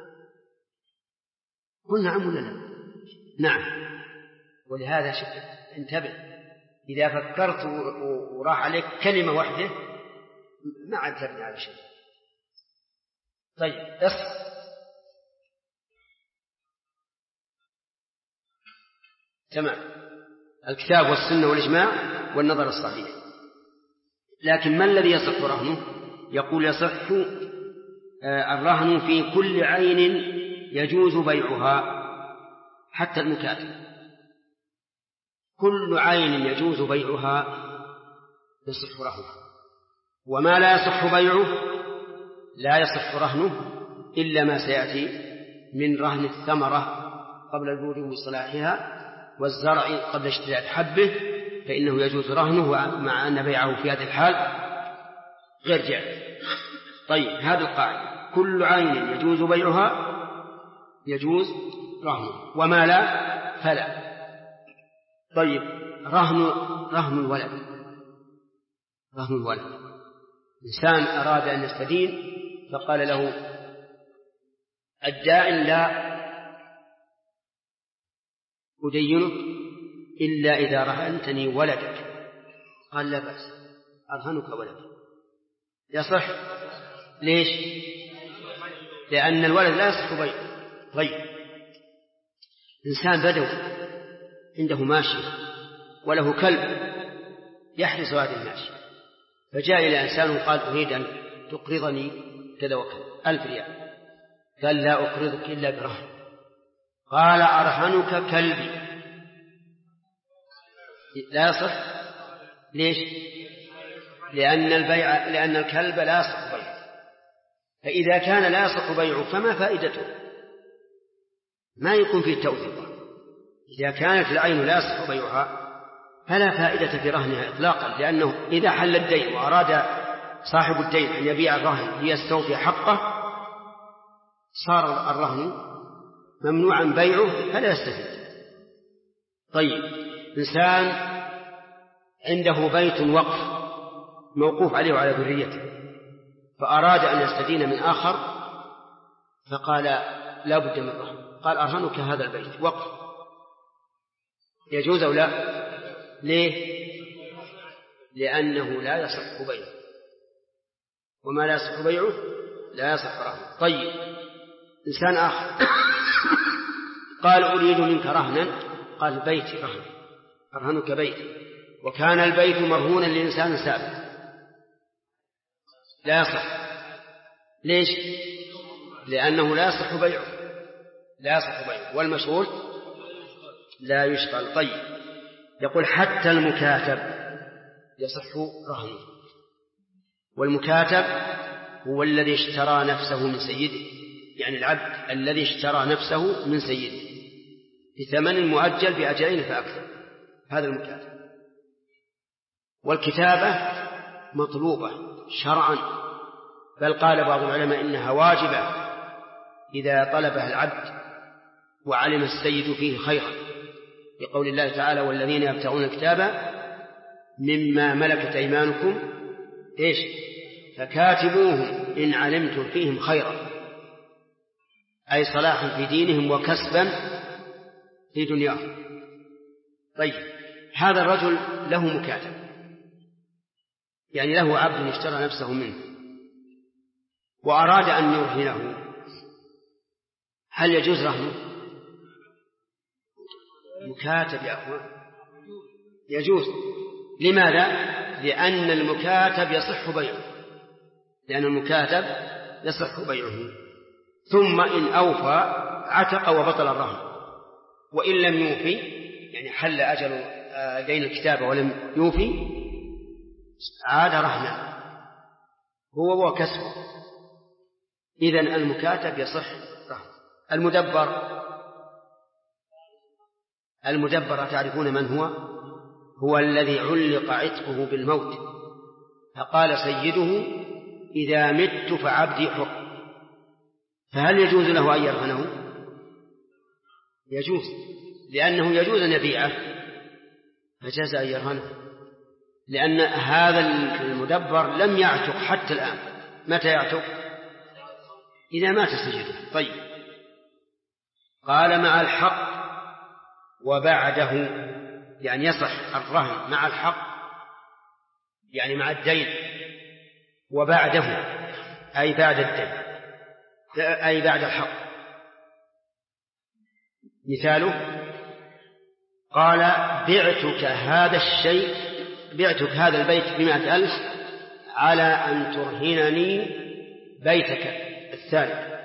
قل نعم ولا لا؟ نعم. ولهذا انتبه، إذا فكرت وراح عليك كلمة واحدة ما عاد تبني على شيء. طيب، تمام، الكتاب والسنة والإجماع والنظر الصحيح. لكن ما الذي يصح رهنه؟ يقول: يصح الرهن في كل عين يجوز بيعها، حتى المكاتب. كل عين يجوز بيعها يصح رهنها. وما لا يصح بيعه لا يصح رهنه إلا ما سيأتي من رهن الثمرة قبل البلوغ وصلاحها والزرع قبل اشتداد حبه، فإنه يجوز رهنه، مع أن بيعه في هذه الحال غير جائز. طيب، هذه القاعدة: كل عين يجوز بيعها يجوز رهنه، وما لا فلا. طيب، رهن الولد. إنسان أراد أن يستدين فقال له الدائن: لا أدينك إلا إذا رهنتني ولدك. قال: لا بأس، أرهنك ولدك. يصح. ليش؟ لأن الولد لا يصح بيعه. طيب، إنسان بدوي عنده ماشية وله كلب يحرس هذه الماشية، فجاء إلى إنسان وقال: أريد أن تقرضني كذا وكذا 1000 ريال. قال: لا أقرضك إلا برهن. قال: أرهنك كلبي. لا يصح. ليش؟ لأن الكلب لا يصح بيعه. فإذا كان لا يصح بيعه فما فائدته؟ ما يكون فيه توثيق. إذا كانت العين لا يصح بيعها فلا فائدة في رهنها إطلاقا، لأنه إذا حل الدين وأراد صاحب الدين أن يبيع الرهن ليستوفي حقه صار الرهن ممنوعا بيعه فلا يستفيد. طيب، إنسان عنده بيت وقف موقوف عليه وعلى ذريته، فأراد أن يستدين من آخر فقال: لا بد من رهن. قال: أرهنك هذا البيت وقف. يجوز أو لا؟ ليه؟ لأنه لا يصح بيعه، وما لا يصح بيعه لا يصح رهنه. طيب، إنسان آخر قال: أريد منك رهنا. قال: بيتي رهن، أرهنك بيتي، وكان البيت مرهونا لإنسان سابق. لا يصح. ليش؟ لأنه لا يصح بيعه، والمشغول لا يشغل. طيب، يقول: حتى المكاتب يصح رهنه، والمكاتب هو الذي اشترى نفسه من سيده، يعني العبد الذي اشترى نفسه من سيده بثمن مؤجل بأجلين فأكثر، هذا المكاتب. والكتابة مطلوبة شرعا، بل قال بعض العلماء إنها واجبة إذا طلبها العبد وعلم السيد فيه خيرا، بقول الله تعالى: والذين يبتغون الكتاب مما ملكت أيمانكم فكاتبوهم إن علمتم فيهم خيرا، أي صلاحا في دينهم وكسبا في دنياهم. طيب، هذا الرجل له مكاتب، يعني له عبد اشترى نفسه منه وأراد أن يرهنه، هل يجوز رهنه؟ مكاتب يا أخوان يجوز. لماذا؟ لأن المكاتب يصح بيعه، ثم إن أوفى عتق وبطل الرهن، وإن لم يوفي يعني حل أجل دين الكتابة ولم يوفي عاد رهنا هو وكسبه. إذن المكاتب يصح رهن. المدبر تعرفون من هو؟ هو الذي علق عتقه بالموت، فقال سيده: إذا مت فعبدي حر. فهل يجوز له أن يرهنه؟ يجوز، لأنه يجوز أن يبيعه، فجاز أن يرهنه، لأن هذا المدبر لم يعتق حتى الآن. متى يعتق؟ إذا مات سيده. طيب، قال: مع الحق وبعده، يعني يصح الرهن مع الحق يعني مع الدين، وبعده أي بعد الدين، أي بعد الحق. مثاله: قال: بعتك هذا البيت ب100,000 على أن ترهنني بيتك الثالث.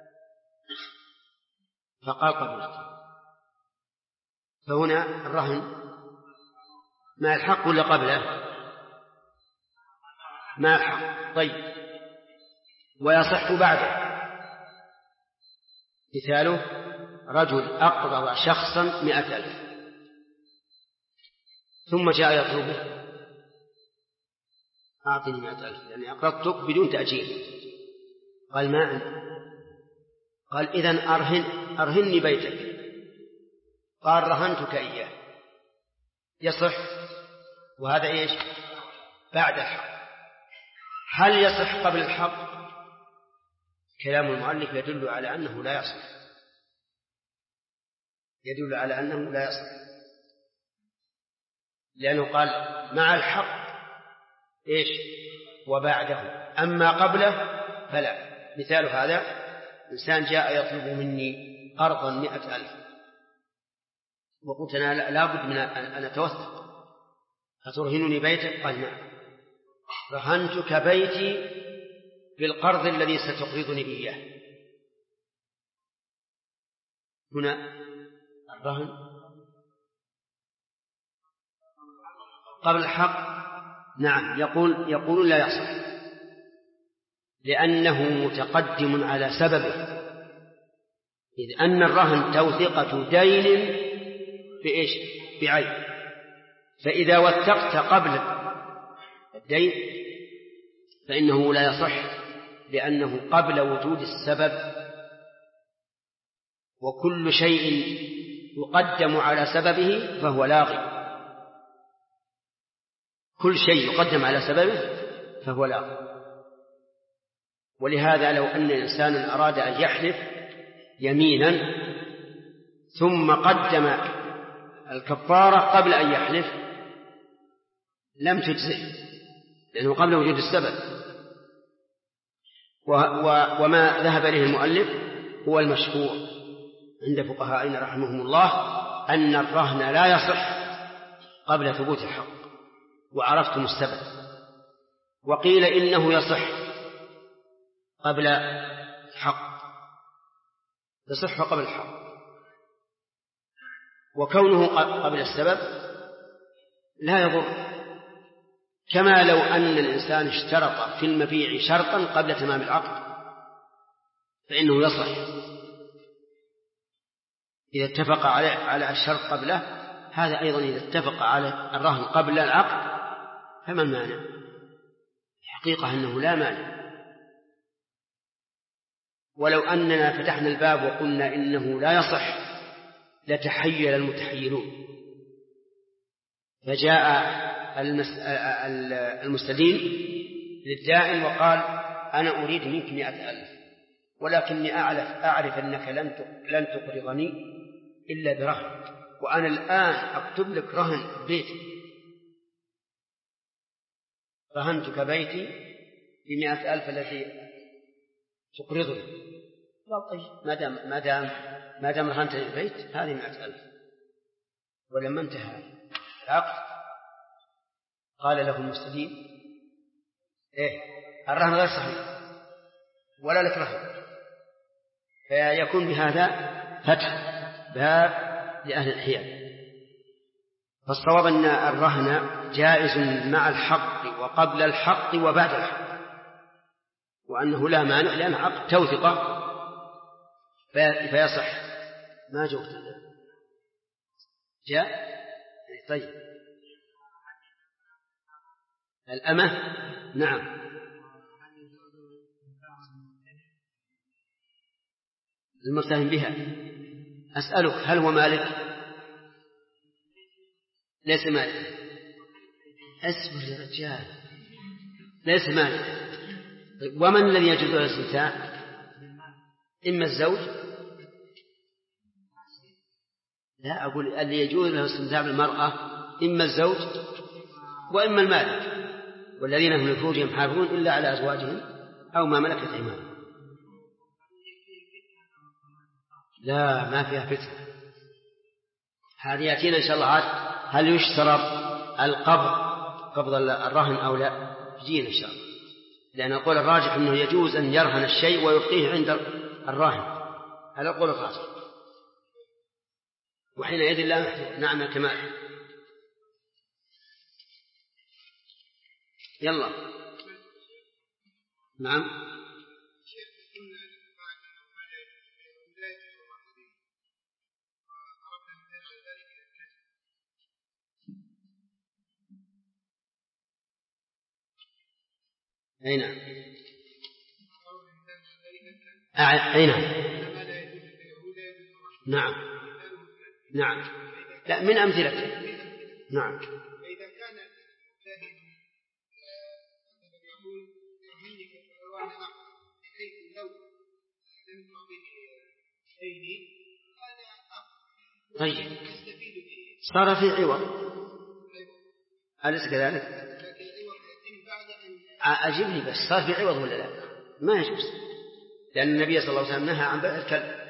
فقال: قبلت. فهنا الرهن مع الحق ولا قبله؟ مع الحق. طيب، ويصح بعده. مثاله: رجل أقرض شخصا 100,000 ثم جاء يطلبه: أعطني 100,000 لأني أقرضتك بدون تأجيل. قال: ما عندي. قال: إذن أرهني بيتك. قال: رهنتك إياه. يصح. وهذا إيش؟ بعد الحق. هل يصح قبل الحق؟ كلام المؤلف يدل على أنه لا يصح، يدل على أنه لا يصح، لأنه قال مع الحق إيش؟ وبعده. أما قبله فلا. مثال هذا: إنسان جاء يطلب مني قرضا 100,000 وقلت أنا لابد من أن أتوثق، أترهنني بيتك؟ قال: نعم، رهنتك بيتي بالقرض الذي ستقرضني إياه. هنا الرهن قبل الحق. نعم، يقول لا يصح، لأنه متقدم على سببه، إذ أن الرهن توثيقة دين بإيش؟ بعين. فإذا وثقت قبل الدين فإنه لا يصح، لأنه قبل وجود السبب، وكل شيء يقدم على سببه فهو لاغي. كل شيء يقدم على سببه فهو لاغي. ولهذا لو أن إنسانا أراد أن يحلف يمينا ثم قدم الكفارة قبل أن يحلف لم تجزئ، لأنه قبل وجود السبب. وما ذهب إليه المؤلف هو المشهور عند فقهائنا رحمهم الله، أن الرهن لا يصح قبل ثبوت الحق، وعرفتم السبب. وقيل إنه يصح قبل الحق، يصح قبل الحق، وكونه قبل السبب لا يضر. كما لو أن الإنسان اشترط في المبيع شرطا قبل تمام العقد فإنه يصح إذا اتفق على الشرط قبله. هذا أيضا إذا اتفق على الرهن قبل العقد فما المانع؟ الحقيقة أنه لا مانع. ولو أننا فتحنا الباب وقلنا إنه لا يصح لتحيل المتحيلون، فجاء المستدين للدائن وقال: أنا أريد منك 100,000 ولكني أعرف أنك لن تقرضني إلا برهن، وأنا الآن أكتب لك رهن بيتي، رهنتك بيتي ب100,000 التي تقرضني. قال: طيب، ما دام رهنت البيت هذه 100,000. ولما انتهى العقد قال له المستدين: الرهن غير صحيح ولا لك رهن. فيكون بهذا فتح باب لأهل الحيل. فالصواب أن الرهن جائز مع الحق وقبل الحق وبعد الحق، وأنه لا مانع لأن عقد توثقة فيصح. ما جوتنا جاء. طيب، الأمة نعم المرتهن بها. أسألك: هل هو مالك؟ ليس مالك. أصبر يا رجال، ليس مالك. طيب، ومن الذي يجوز له الاستمتاع؟ إما الزوج، لا أقول اللي يجوز له الاستمتاع بالمرأة إما الزوج وإما المالك، والذين هم لفروجهم حافظون إلا على أزواجهم أو ما ملكت أيمانهم. لا، ما فيها فتنة. هذه يأتينا إن شاء الله. هل يشترط قبض الرهن أو لا؟ يجينا إن شاء الله، لأن القول الراجح أنه يجوز أن يرهن الشيء ويبقيه عند الراهن. هذا القول الراجح، وحينئذ لا نعمل كمال. يلا نعم. أي نعم. أي نعم. نعم. نعم. لا من أمثلته. نعم. إذا كان المجاهد يقول يملك الحيوان بحيث لو لم تعطيه شيء هذا طيب يستفيد به صار في عوض أليس كذلك؟ لكن العوض يتم بعد أن أجبني بس صار في عوض ولا لا؟ ما يجوز لأن النبي صلى الله عليه وسلم نهى عن بيع الكلب.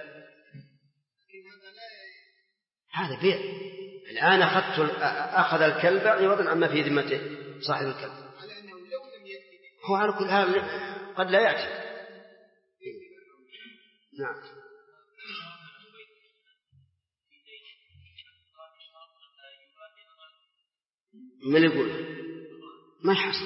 هذا بيع. الآن أخذ الكلب عوضا عما في ذمته صاحب الكلب. هو على كل حال قد لا يأتي. نعم. من يقول ما يحصل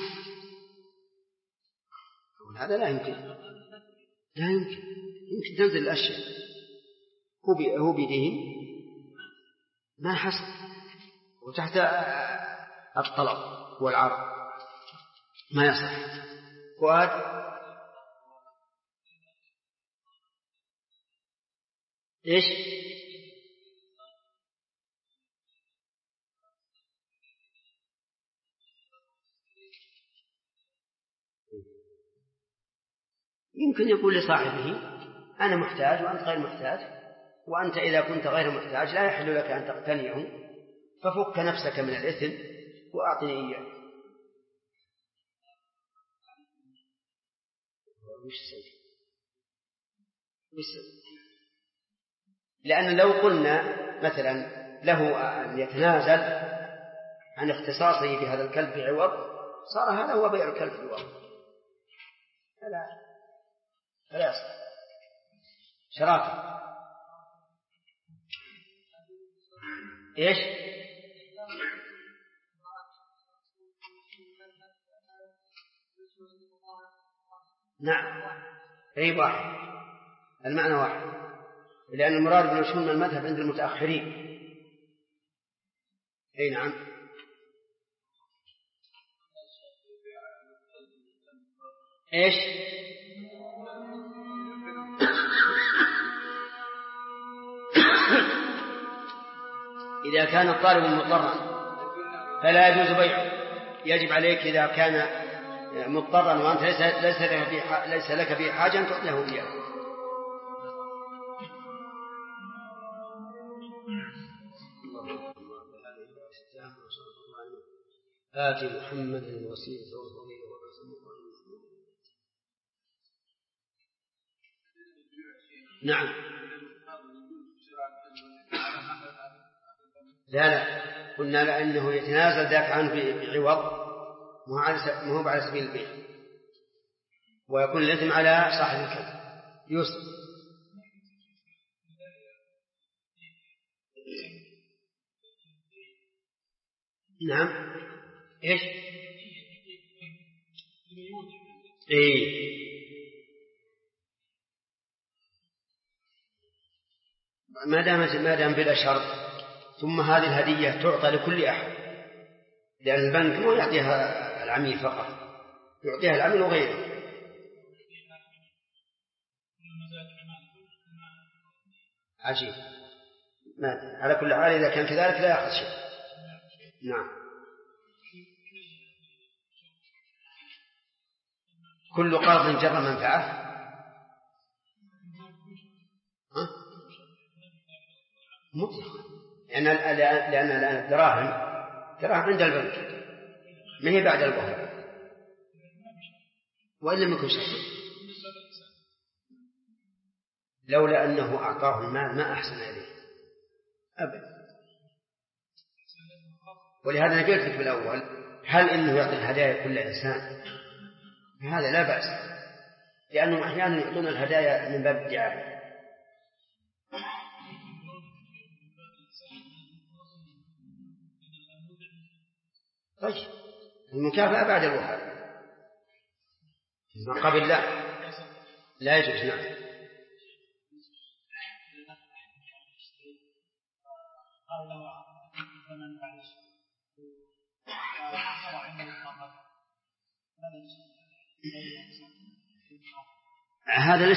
هذا لا يمكن. لا يمكن تنزل الأشياء هو بيدهم ما حصل وتحت الطلب والعرض ما يصح. فؤاد إيش؟ يمكن يقول لصاحبه أنا محتاج وأنت غير محتاج، وأنت إذا كنت غير محتاج لا يحل لك أن تقتنيه، ففك نفسك من الإثم وأعطني إياه. لأن لو قلنا مثلا له أن يتنازل عن اختصاصه بهذا الكلب بعوض صار هذا هو بيع الكلب بعوض. فلا يصح شرافة. إيش؟ نعم أي واحد المعنى واحد، لأن المراد بالمشهور المذهب عند المتأخرين. أي نعم. إيش؟ إذا كان الطالب مضطرا فلا يجوز بيعه، يجب عليك إذا كان مضطرا وأنت ليس لك فيه حاجة أن تعطيه إياه. آتي محمد الوسيلة والفضيلة نعم. لا قلنا لأنه يتنازل ذاك عنه بعوض ما هو على سبيل البيع، ويكون الإثم على صاحب الكلب. يوسف نعم. إيش؟ إيه ما دام بلا شرط. ثم هذه الهدية تعطى لكل أحد، لأن البنك ما يعطيها العميل فقط، يعطيها العميل وغيره. عجيب. على كل حال إذا كان كذلك لا يأخذ شيء. نعم. كل قرض جر منفعة مطلقا، لأن الآن الدراهم عند البنك ما هي بعد الوهب، وإن لم يكن شيء. لولا أنه أعطاه المال ما أحسن إليه أبدا. ولهذا قلت لك بالأول هل إنه يعطي الهدايا كل إنسان؟ هذا لا بأس، لأنهم أحيانا يعطون الهدايا من باب الدعاية. طيب المكافأة بعد الوهاب. من قبل لا يجوز. نعم. هذا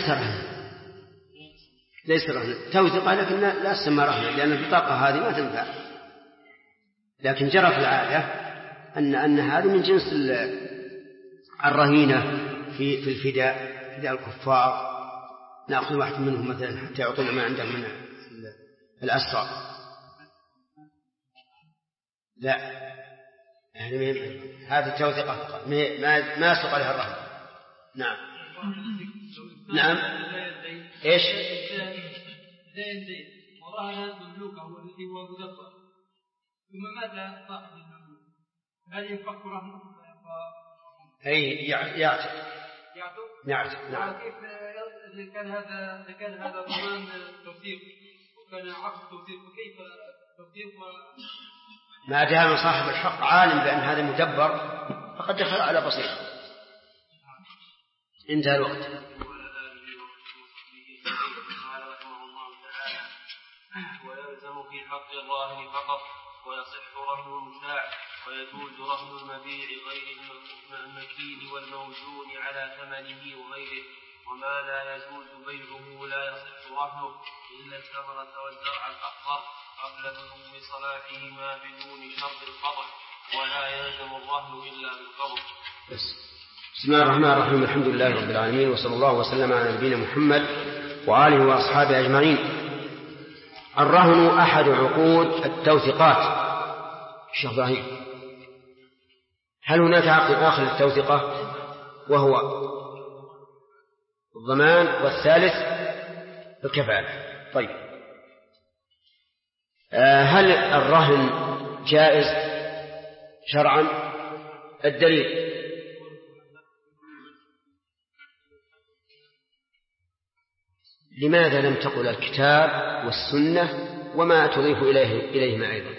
ليس رهن توثق، لكن لا تسمى رهن، لأن البطاقة هذه ما تنفع. لكن جرى في العادة أن هذه من جنس الرهينة في فداء الكفار. نأخذ واحد منهم مثلا حتى يعطونا ما عندهم من الأسرى. لا، هذه التوثيقة فقط، ما سوق عليها الرهن. نعم. ايش؟ ورهن مملوكه الذي هو مدبر، ثم مات صاحب المملوك، هل ينفك رهنه؟ اي يعتق. نعم. كيف إذا كان هذا ضمان توثيق وكان عقد توثيق، وكيف توثيق ما دام صاحب الحق عالم بأن هذا مدبر فقد دخل على بصيرة. انتهى الوقت. ويلزم في حق الراهن فقط، ويصح رهن المشاع، ويجوز رهن المبيع غير المكيل والموزون على ثمنه وغيره. وما لا يجوز بيعه لا يصح رهنه إلا الثمرة والزرع الأخضر قبل بلوغ صلاحهما بدون شرط القطع، ولا يلزم الرهن إلا بالقبض. بسم الله الرحمن الرحيم. الحمد لله رب العالمين، وصلى الله وسلم على نبينا محمد وآله وأصحابه أجمعين. الرهن أحد عقود التوثيقات. الشيخ إبراهيم، هل هناك عقد آخر للتوثيقة وهو الضمان، والثالث الكفالة؟ طيب، هل الرهن جائز شرعا؟ الدليل: لماذا لم تقل الكتاب والسنة وما تضيف إليهما أيضا؟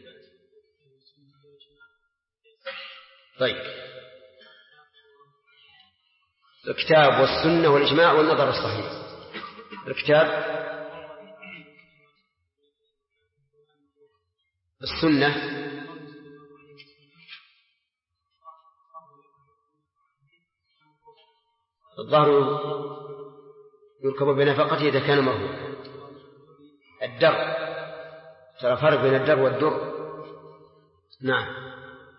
طيب، الكتاب والسنة والإجماع والنظر الصحيح. الكتاب، السنة، الظهر يركب بنفقته إذا كان مرهونا. الدر، ترى فرق بين الدر والدر. نعم.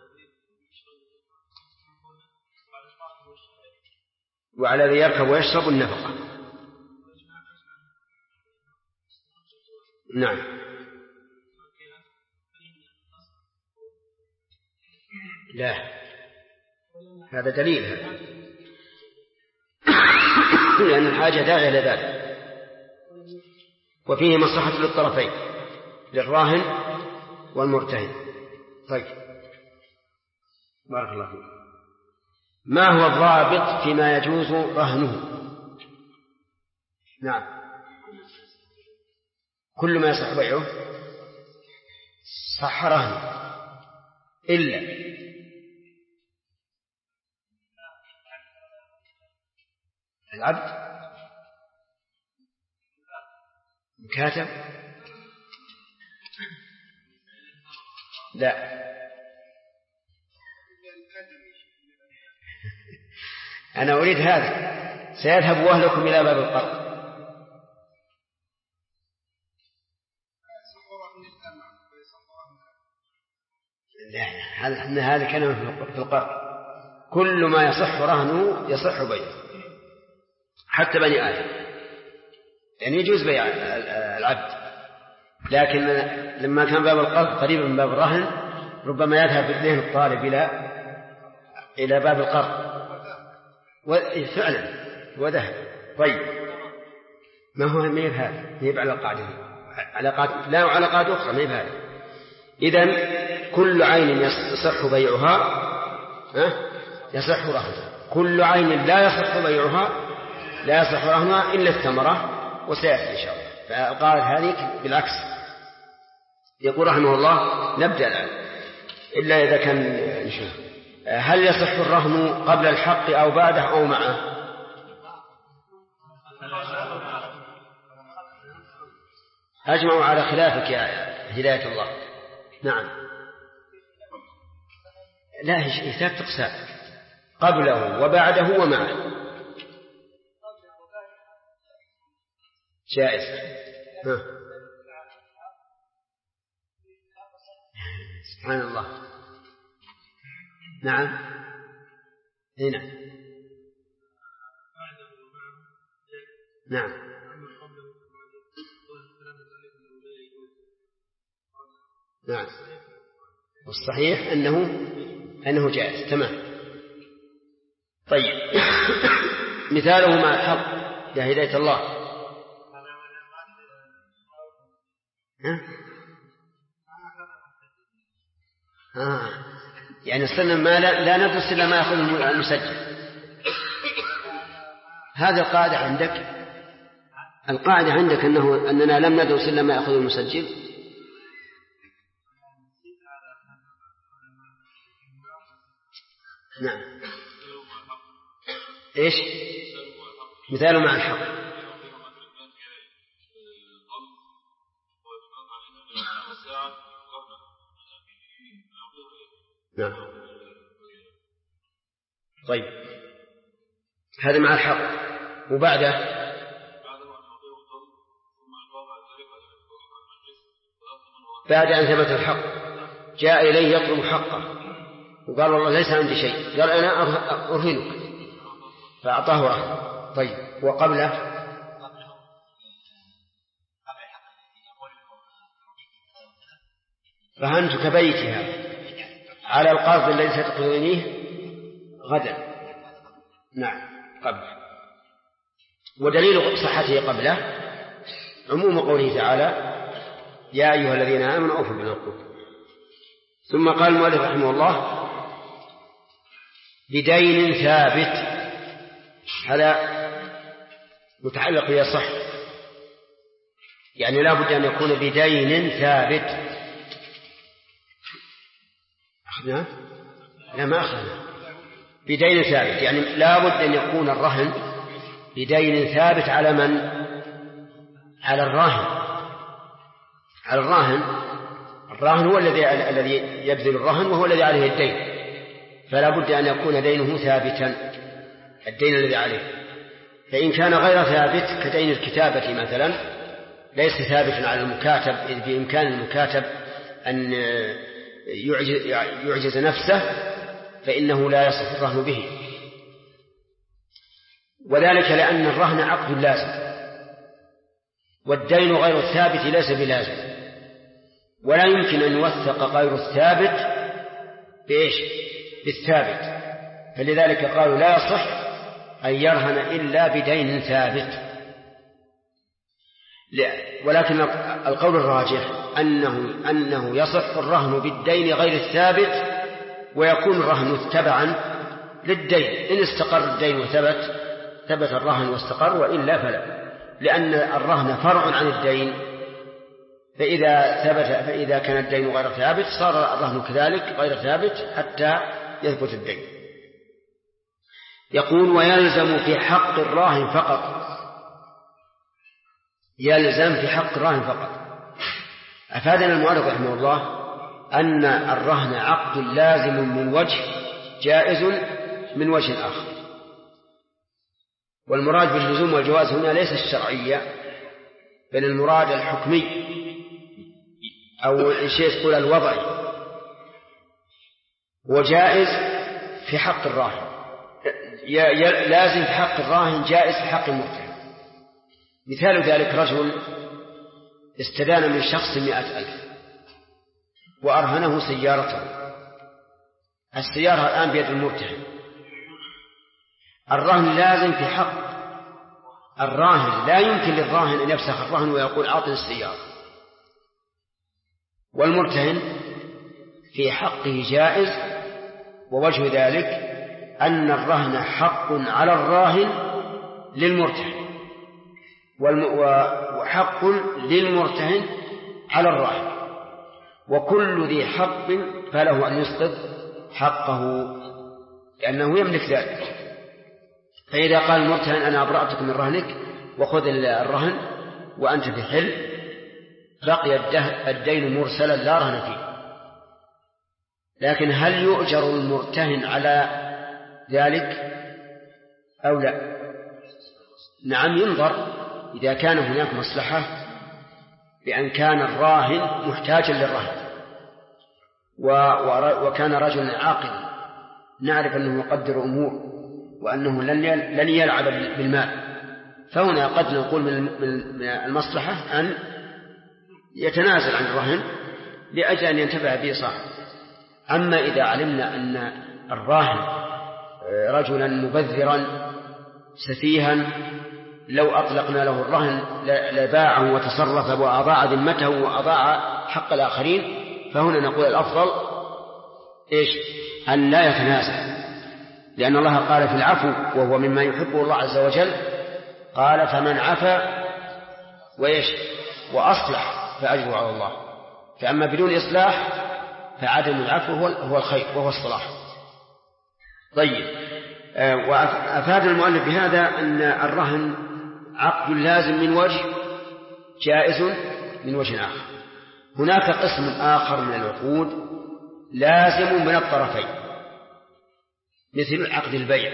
وعلى الذي يركب ويشرب النفقة. نعم. لا، هذا دليل هذا، لأن الحاجة داعية لذلك، وفيه مصلحة للطرفين، للراهن والمرتهن. طيب، بارك الله فيك. ما هو الضابط فيما يجوز رهنه؟ نعم، كل ما يصح بيعه صح رهنه إلا العبد مكاتب. لا، أنا أريد هذا: سيذهب أهلكم إلى باب القرض. لا، هذا كلام في القرض. كل ما يصح رهنه يصح بيعه، حتى بني آدم، يعني يجوز بيع العبد. لكن لما كان باب القرض قريبا من باب الرهن ربما يذهب اثنين الطالب إلى باب القرض، فعلا وذهب. طيب، ما هو ميب هذا؟ ميب على قاعدة، لا، وعلى قاعدة أخرى ميب هذا. إذن كل عين يصح بيعها يصح رهنها، كل عين لا يصح بيعها لا يصح رهنها إلا الثمرة، وسيأتي إن شاء الله. فقال هذه بالعكس. يقول رحمه الله: نبدأ الآن إلا إذا كان إن شاء الله. هل يصح الرهن قبل الحق أو بعده أو معه؟ أجمعوا على خلافك يا هداية الله. نعم، لا هي ثلاث أقسام: قبله وبعده ومعه. جائز. سبحان الله. نعم هنا. نعم نعم، والصحيح أنه جائز. تمام. طيب مثاله مع الحق يا هداية الله. يعني صرنا ما لا ندرس إلا ما يأخذ المسجل. هذا القاعدة عندك. القاعدة عندك أننا لم ندرس إلا ما يأخذ المسجل. نعم. إيش مثاله مع الحق؟ نعم. طيب هذا مع الحق. وبعده بعد أن ثبت الحق جاء إليه يطلب حقه وقال والله ليس عندي شيء، قال أنا أرهنك فأعطاه رهن. طيب وقبله رهنتك بيتها على القرض الذي ستقضينيه غدا. نعم قبل. ودليل صحته قبله عموم قوله تعالى يا أيها الذين آمنوا أوفوا بالعقود. ثم قال المؤلف رحمه الله بدين ثابت. هذا متعلق يصح، يعني لا بد أن يكون بدين ثابت. أخذنا؟ لا ما أخذنا. بدين ثابت يعني لا بد أن يكون الرهن بدين ثابت على من؟ على الراهن. على الراهن هو الذي يبذل الرهن وهو الذي عليه الدين، فلا بد أن يكون دينه ثابتا، الدين الذي عليه. فإن كان غير ثابت كدين الكتابة مثلا ليس ثابتا على المكاتب، إذ بإمكان المكاتب أن يعجز نفسه فإنه لا يصح الرهن به، وذلك لأن الرهن عقد لازم والدين غير الثابت ليس بلازم، ولا يمكن أن يوثق غير الثابت بإيش؟ بالثابت. فلذلك قالوا لا يصح أن يرهن إلا بدين ثابت. ولكن القول الراجح أنه يصح الرهن بالدين غير الثابت، ويكون الرهن تبعا للدين. إن استقر الدين ثبت الرهن واستقر، وإلا فلا، لأن الرهن فرع عن الدين، فإذا كان الدين غير ثابت صار الرهن كذلك غير ثابت حتى يثبت الدين. يقول ويلزم في حق الراهن فقط. يلزم في حق الراهن فقط. أفادنا المؤلف رحمه الله أن الرهن عقد لازم من وجه، جائز من وجه آخر. والمراد باللزوم والجواز هنا ليس الشرعية بل المراد الحكمي، أو الشيء يقول الوضعي. وجائز في حق الراهن، لازم في حق الراهن، جائز في حق المرتهن. مثال ذلك رجل استدان من شخص 100,000 وأرهنه سيارته. السيارة الآن بيد المرتهن. الرهن لازم في حق الراهن، لا يمكن للراهن أن يفسخ الرهن ويقول أعطني السيارة. والمرتهن في حقه جائز، ووجه ذلك أن الرهن حق على الراهن للمرتهن، وحق للمرتهن على الراهن، وكل ذي حق فله أن يسقط حقه لأنه يملك ذلك. فإذا قال المرتهن أنا أبرأتك من رهنك وخذ الرهن وأنت في حل، بقي الدين مرسلا لا رهن فيه. لكن هل يؤجر المرتهن على ذلك أو لا؟ نعم، ينظر إذا كان هناك مصلحة بأن كان الراهن محتاجا للرهن وكان رجلا عاقلا نعرف أنه يقدر أمور وأنه لن يلعب بالمال، فهنا قد نقول من المصلحة أن يتنازل عن الرهن لأجل أن ينتفع به صاحب. أما إذا علمنا أن الراهن رجلا مبذرا سفيها لو أطلقنا له الرهن لباعه وتصرف وأضاع ذمته وأضاع حق الآخرين، فهنا نقول الأفضل أن لا يتنازل، لأن الله قال في العفو وهو مما يحبه الله عز وجل، قال فمن عفا وأصلح فأجره على الله. فأما بدون إصلاح فعدم العفو هو الخير وهو الصلاح. طيب، وأفاد المؤلف بهذا أن الرهن عقد لازم من وجه، جائز من وجه آخر. هناك قسم آخر من العقود لازم من الطرفين مثل عقد البيع،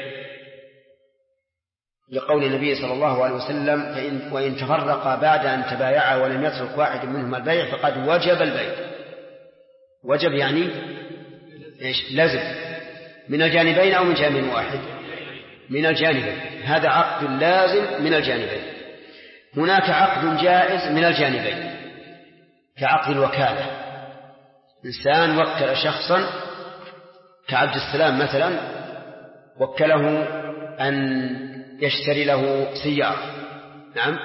لقول النبي صلى الله عليه وسلم وإن تفرقا بعد أن تبايعا ولم يترك واحد منهما البيع فقد وجب البيع. وجب يعني لازم من الجانبين أو من جانب واحد؟ من الجانبين. هذا عقد لازم من الجانبين. هناك عقد جائز من الجانبين كعقد الوكالة. إنسان وكل شخصا كعبد السلام مثلا، وكله أن يشتري له سيارة، نعم،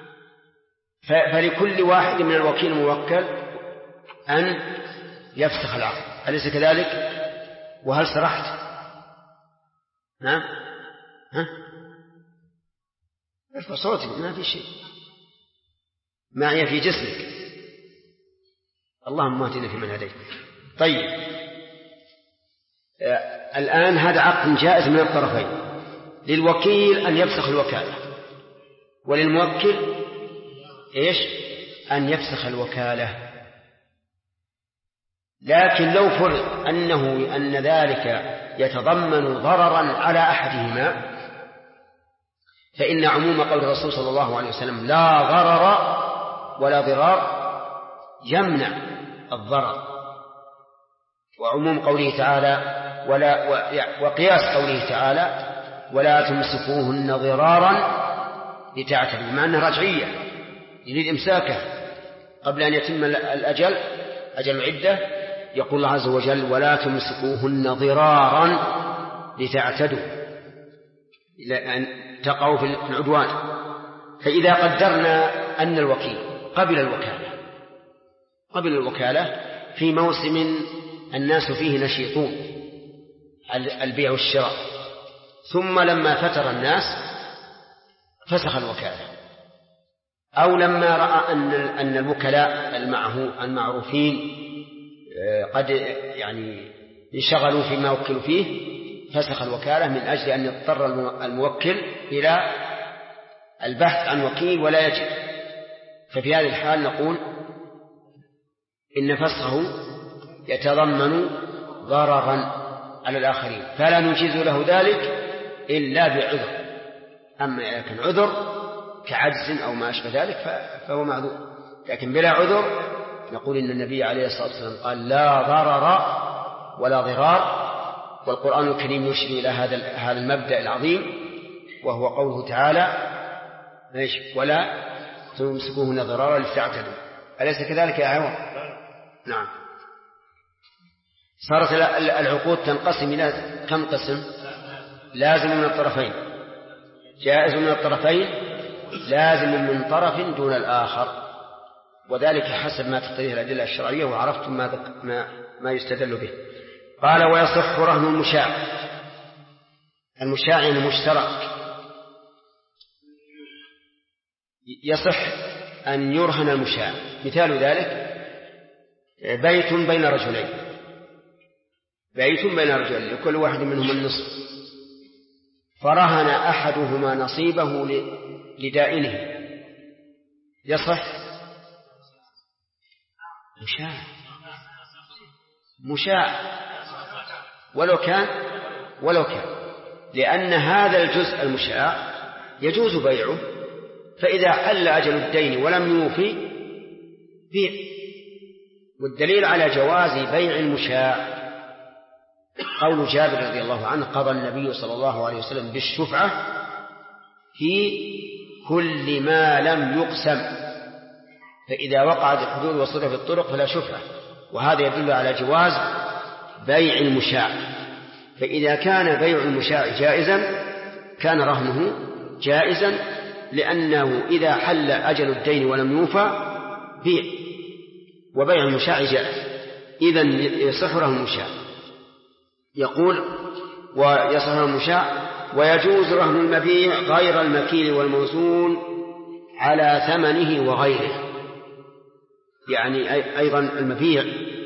فلكل واحد من الوكيل الموكل أن يفسخ العقد، أليس كذلك؟ وهل سرحت؟ نعم، ارفع صوتك، ما في شيء معي في جسمك، اللهم اهدنا فيمن هديت. طيب، الآن هذا عقد جائز من الطرفين، للوكيل أن يفسخ الوكالة وللموكل أن يفسخ الوكالة. لكن لو فرض أن ذلك يتضمن ضررا على أحدهما فإن عموم قول الرسول صلى الله عليه وسلم لا ضرر ولا ضرار يمنع الضرر، وعموم قوله تعالى وقياس قوله تعالى ولا تمسكوهن ضرارا لتعتدوا، مع أنها رجعية يريد إمساكه قبل أن يتم الأجل، أجل العدة. يقول الله عز وجل ولا تمسكوهن ضرارا لتعتدوا، إلى أن تقعوا في العدوان. فإذا قدرنا أن الوكيل قبل الوكالة في موسم الناس فيه نشيطون البيع والشراء، ثم لما فتر الناس فسخ الوكالة، أو لما رأى أن الوكلاء المعروفين قد انشغلوا فيما وكلوا فيه فسخ الوكالة من أجل أن يضطر الموكل إلى البحث عن وكيل ولا يجد. ففي هذه الحال نقول إن فسخه يتضمن ضررا على الآخرين فلا نجيز له ذلك إلا بعذر. أما إذا كان عذر كعجز أو ما أشبه ذلك فهو معذور، لكن بلا عذر نقول إن النبي عليه الصلاة والسلام قال لا ضرر ولا ضرار، والقرآن الكريم يشير إلى هذا المبدأ العظيم، وهو قوله تعالى ولا تمسكوهن ضرارا لتعتدوا. أليس كذلك يا عوام؟ نعم. صارت العقود تنقسم إلى كم قسم؟ لازم من الطرفين، جائز من الطرفين، لازم من طرف دون الآخر، وذلك حسب ما تقتضيه الأدلة الشرعية، وعرفتم ما يستدل به. قال ويصح رهن المشاع. المشاع يعني مشترك، يصح أن يرهن المشاع. مثال ذلك بيت بين رجلين، بيت بين رجل لكل واحد منهم النصف، فرهن أحدهما نصيبه لدائنه، يصح؟ مشاع ولو كان لأن هذا الجزء المشاع يجوز بيعه، فإذا حل أجل الدين ولم يوفي بيع. والدليل على جواز بيع المشاع قول جابر رضي الله عنه: قضى النبي صلى الله عليه وسلم بالشفعة في كل ما لم يقسم، فإذا وقعت الحدود وصرف الطرق فلا شفعة. وهذا يدل على جواز بيع المشاع. فإذا كان بيع المشاع جائزا كان رهنه جائزا، لأنه إذا حل أجل الدين ولم يوفى بيع، وبيع المشاع جائز، إذن يصح رهن المشاع. يقول: ويصح رهن المشاع ويجوز رهن المبيع غير المكيل والموزون على ثمنه وغيره. يعني أيضا المبيع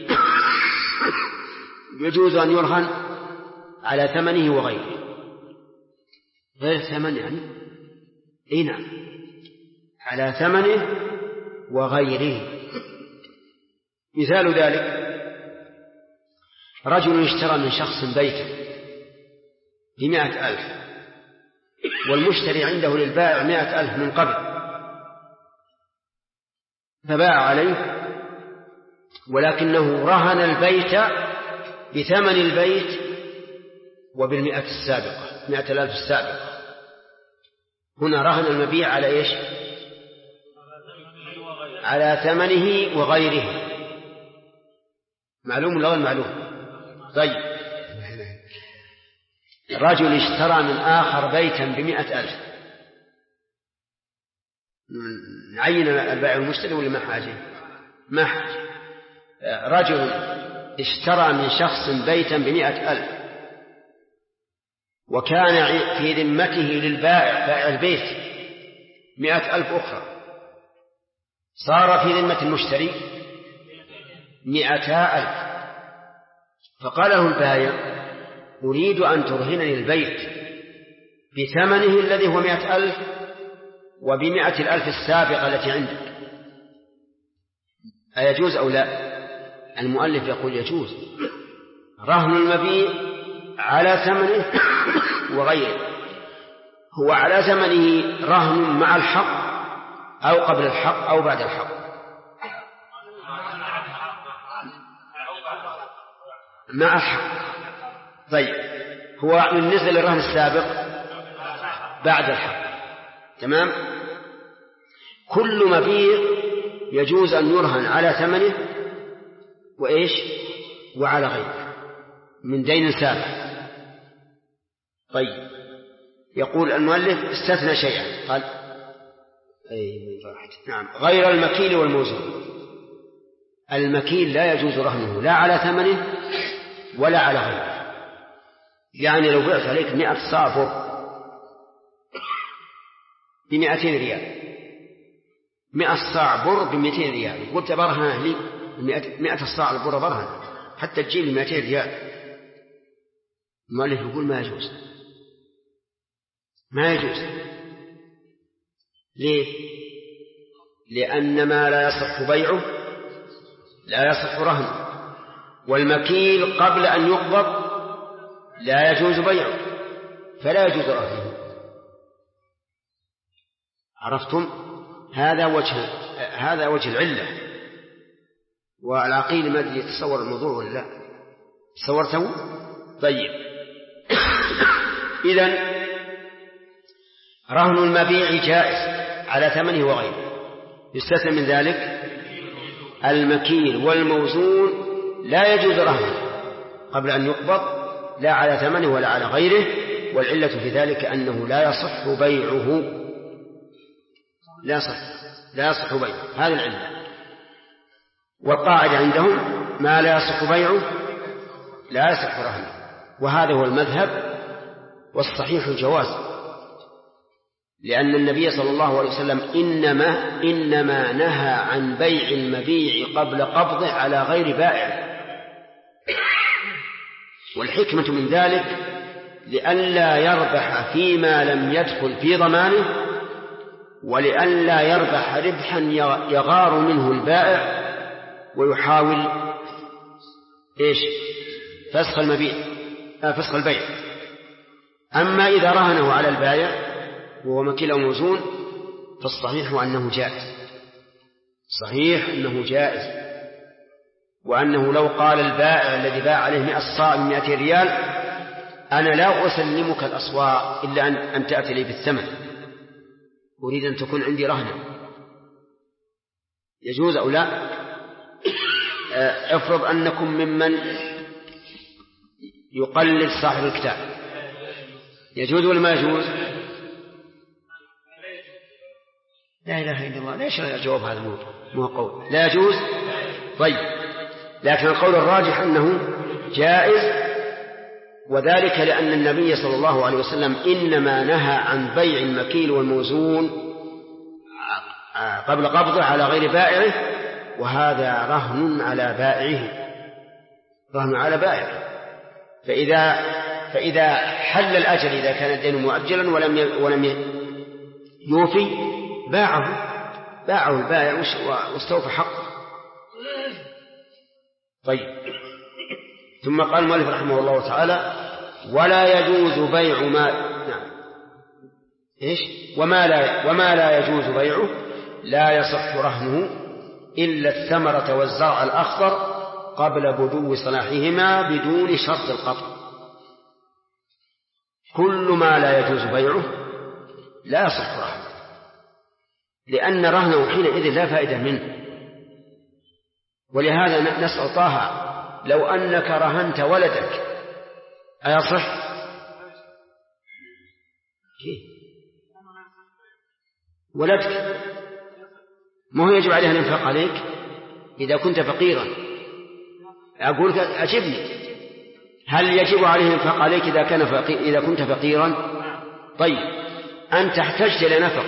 يجوز أن يرهن على ثمنه وغيره. غير ثمن يعني نعم، على ثمنه وغيره. مثال ذلك: رجل اشترى من شخص بيتا ب100,000 والمشتري عنده للبائع 100,000 من قبل، فباع عليه، ولكنه رهن البيت بثمن البيت وبال100 السابقة، 100,000 السابقة. هنا رهن المبيع على إيش؟ على ثمنه وغيره. معلوم ولا غير معلوم؟ طيب، رجل اشترى من آخر بيتا ب100,000. نعين البائع المشتري ولا ما حاجة؟ ما حاجة. رجل اشترى من شخص بيتا ب100,000 وكان في ذمته للبائع بائع البيت 100,000 أخرى، صار في ذمة المشتري 200,000. فقال له البائع: أريد أن ترهنني البيت بثمنه الذي هو 100,000 وب100,000 السابقة التي عندك، أيجوز أو لا؟ المؤلف يقول: يجوز رهن المبيع على ثمنه وغيره. هو على ثمنه رهن مع الحق أو قبل الحق أو بعد الحق؟ مع الحق. طيب، هو بالنسبة للرهن السابق بعد الحق. تمام. كل مبيع يجوز أن يرهن على ثمنه وإيش؟ وعلى غيره من دين سابق. طيب، يقول المؤلف: استثنى شيئا، قال: نعم، غير المكيل والموزون. المكيل لا يجوز رهنه لا على ثمنه ولا على غيره. يعني لو بعت عليك 100 صاع بر ب200 ريال، 100 صاع بر ب200 ريال، قلت برهن لي 100 صاع البر برهن حتى تجيب لي 200 ريال. المؤلف يقول: ما يجوز، ما يجوز. ليه؟ لأن ما لا يصح بيعه لا يصح رهنه، والمكيل قبل أن يقبض لا يجوز بيعه، فلا يجوز رهنه. عرفتم؟ هذا وجه العلة. والعقيل ما يتصور الموضوع ولا لا؟ تصورته؟ طيب، إذن رهن المبيع جائز على ثمنه وغيره. يستثنى من ذلك المكيل والموزون، لا يجوز رهنه قبل أن يقبض لا على ثمنه ولا على غيره، والعلة في ذلك أنه لا يصح بيعه، لا يصح بيعه. هذه العلة. والقاعدة عندهم: ما لا يصح بيعه لا يصح رهنه. وهذا هو المذهب، والصحيح الجواز، لأن النبي صلى الله عليه وسلم إنما نهى عن بيع المبيع قبل قبضه على غير بائع. والحكمة من ذلك لئلا يربح فيما لم يدخل في ضمانه، ولئلا يربح ربحا يغار منه البائع ويحاول فسخ البيع. أما إذا رهنه على البائع وهو مكيل أو موزون فالصحيح أنه جائز، صحيح أنه جائز، وأنه لو قال البائع الذي باع عليه 100 صاع ب200 ريال أنا لا أسلمك الأصواع إلا أن تأتي لي بالثمن، أريد أن تكون عندي رهنا، يجوز أو لا؟ افرض أنكم ممن يقلد صاحب الكتاب، يجوز ولا ما يجوز؟ لا إله إلا الله، ليش الجواب هذا مو قول لا يجوز؟ طيب، لكن القول الراجح أنه جائز، وذلك لأن النبي صلى الله عليه وسلم إنما نهى عن بيع المكيل والموزون قبل قبضه على غير بائعه، وهذا رهن على بائعه، رهن على بائعه. فإذا حل الأجل إذا كان الدين مؤجلا ولم يوفي باعه البائع واستوفى حقه. طيب، ثم قال المؤلف رحمه الله تعالى: ولا يجوز بيع وما لا يجوز بيعه لا يصح رهنه إلا الثمرة والزرع الأخضر قبل بدو صلاحهما بدون شرط القطع. كل ما لا يجوز بيعه لا يصح رهنه، لأن رهنه حينئذ لا فائدة منه. ولهذا نسأل طه: لو أنك رهنت ولدك أيصح؟ ولدك ما هو يجب عليه أن ينفق عليك إذا كنت فقيرا؟ أقول أجبني، هل يجب عليه أن ينفق عليك إذا كنت فقيرا؟ طيب، أنت احتجت لنفق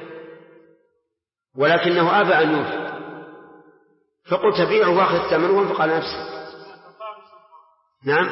ولكنه أبى أن ينفق، فقلت بيعه واخذ الثمن وانفق على نفسك. نعم،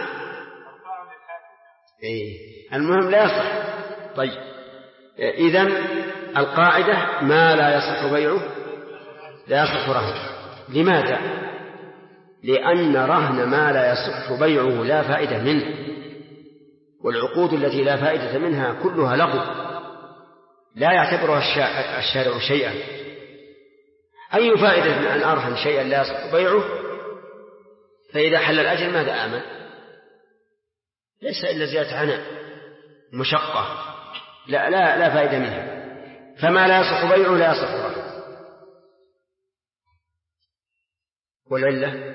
المهم لا يصح. طيب، إذن القاعدة ما لا يصح بيعه لا يصح رهنه. لماذا؟ لأن رهن ما لا يصح بيعه لا فائدة منه، والعقود التي لا فائدة منها كلها لغو لا يعتبرها الشارع شيئا. أي فائدة من أن أرهن شيئا لا يصح بيعه؟ فإذا حل الأجل ماذا أعمل؟ ليس إلا زيادة عناء مشقة، لا فائدة منها. فما لا يصح بيعه لا يصح رهنه. والعلة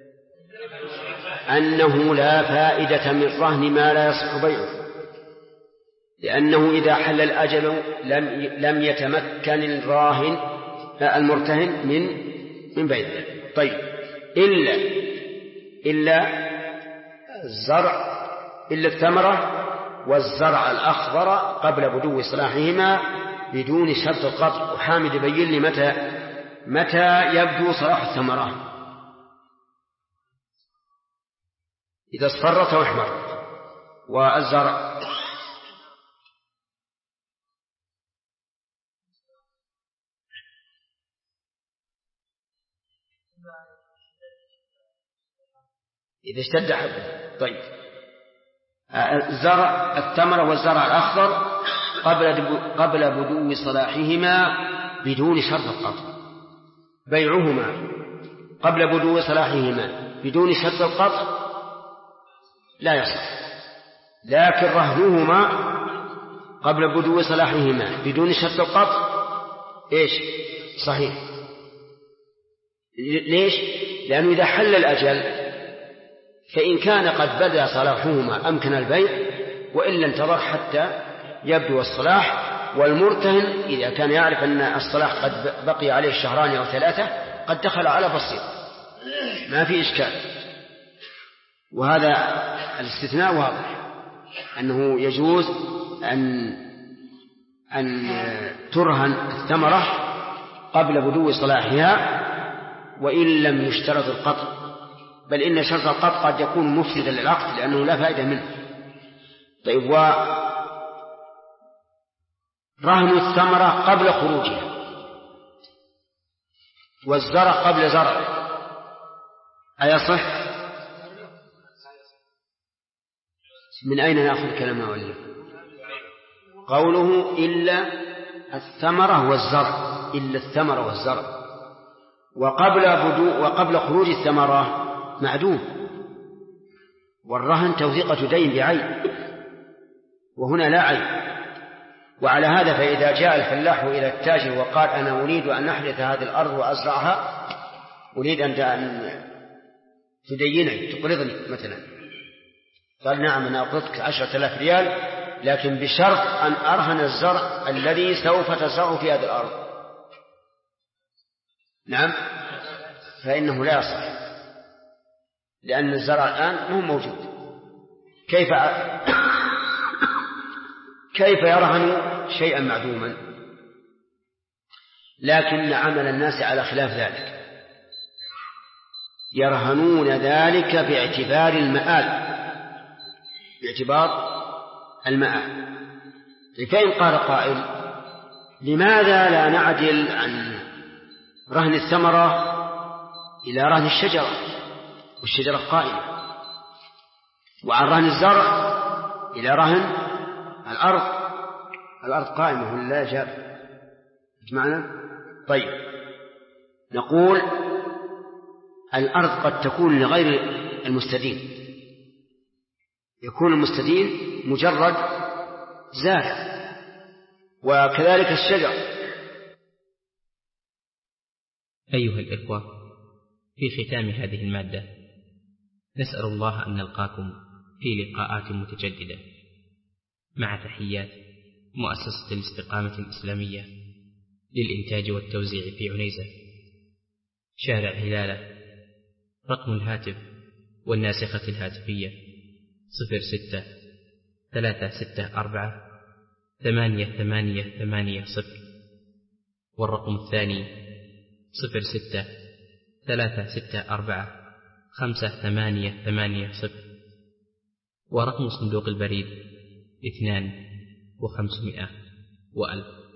أنه لا فائدة من رهن ما لا يصح بيعه، لأنه إذا حل الأجل لم يتمكن الراهن المرتهن من بيعه. طيب، إلا الثمرة والزرع الأخضر قبل بدو صلاحهما بدون شرط القطع. وحامد يبين لي متى يبدو صلاح الثمرة. إذا اصفرت واحمرت. والزرع إذا اشتد حبه. طيب، الثمرة والزرع الأخضر قبل بدو صلاحهما بدون شرط القطع. بيعهما قبل بدو صلاحهما بدون شرط القطع لا يصح، لكن رهنهما قبل بدو صلاحهما بدون شرط القطع صحيح. ليش؟ لأنه إذا حل الأجل فإن كان قد بدأ صلاحهما أمكن البيع، وإلا انتظر حتى يبدو الصلاح. والمرتهن إذا كان يعرف أن الصلاح قد بقي عليه 2 أو 3 قد دخل على بسيط، ما في إشكال. وهذا الاستثناء واضح أنه يجوز أن ترهن الثمرة قبل بدو صلاحها وإن لم يشترط القطع، بل إن شرط القطع قد يكون مفسدا للعقد لأنه لا فائدة منه. طيب، ورهن الثمرة قبل خروجها والزرع قبل زرعه أيصح؟ من أين نأخذ كلام المؤلف؟ قوله إلا الثمرة والزرع، إلا الثمرة والزرع، وقبل خروج الثمرة معدوم، والرهن توثيقة دين بعين، وهنا لا عين. وعلى هذا فإذا جاء الفلاح إلى التاجر وقال أنا أريد أن نحرث هذه الأرض وأزرعها، أريد أن تدينني تقرضني مثلا، قال نعم أنا أقرضك 10,000 ريال، لكن بشرط أن أرهن الزرع الذي سوف تزرعه في هذه الأرض. نعم، فإنه لا يصح، لأن الزرع الآن مو موجود. كيف يرهن شيئا معدوما؟ لكن عمل الناس على خلاف ذلك، يرهنون ذلك باعتبار المآل. فإن قال قائل لماذا لا نعدل عن رهن الثمرة إلى رهن الشجرة والشجرة قائمة، وعن رهن الزرع إلى رهن الأرض قائمة ولا لا جاب معنا؟ طيب، نقول الأرض قد تكون لغير المستدين، يكون المستدين مجرد زارع، وكذلك الشجر. أيها الإخوة، في ختام هذه المادة نسأل الله أن نلقاكم في لقاءات متجددة، مع تحيات مؤسسة الاستقامة الإسلامية للإنتاج والتوزيع في عنيزة، شارع هلالة. رقم الهاتف والناسخة الهاتفية 06-364-8880، والرقم الثاني 06-364-5880، ورقم صندوق البريد 2500 و1000.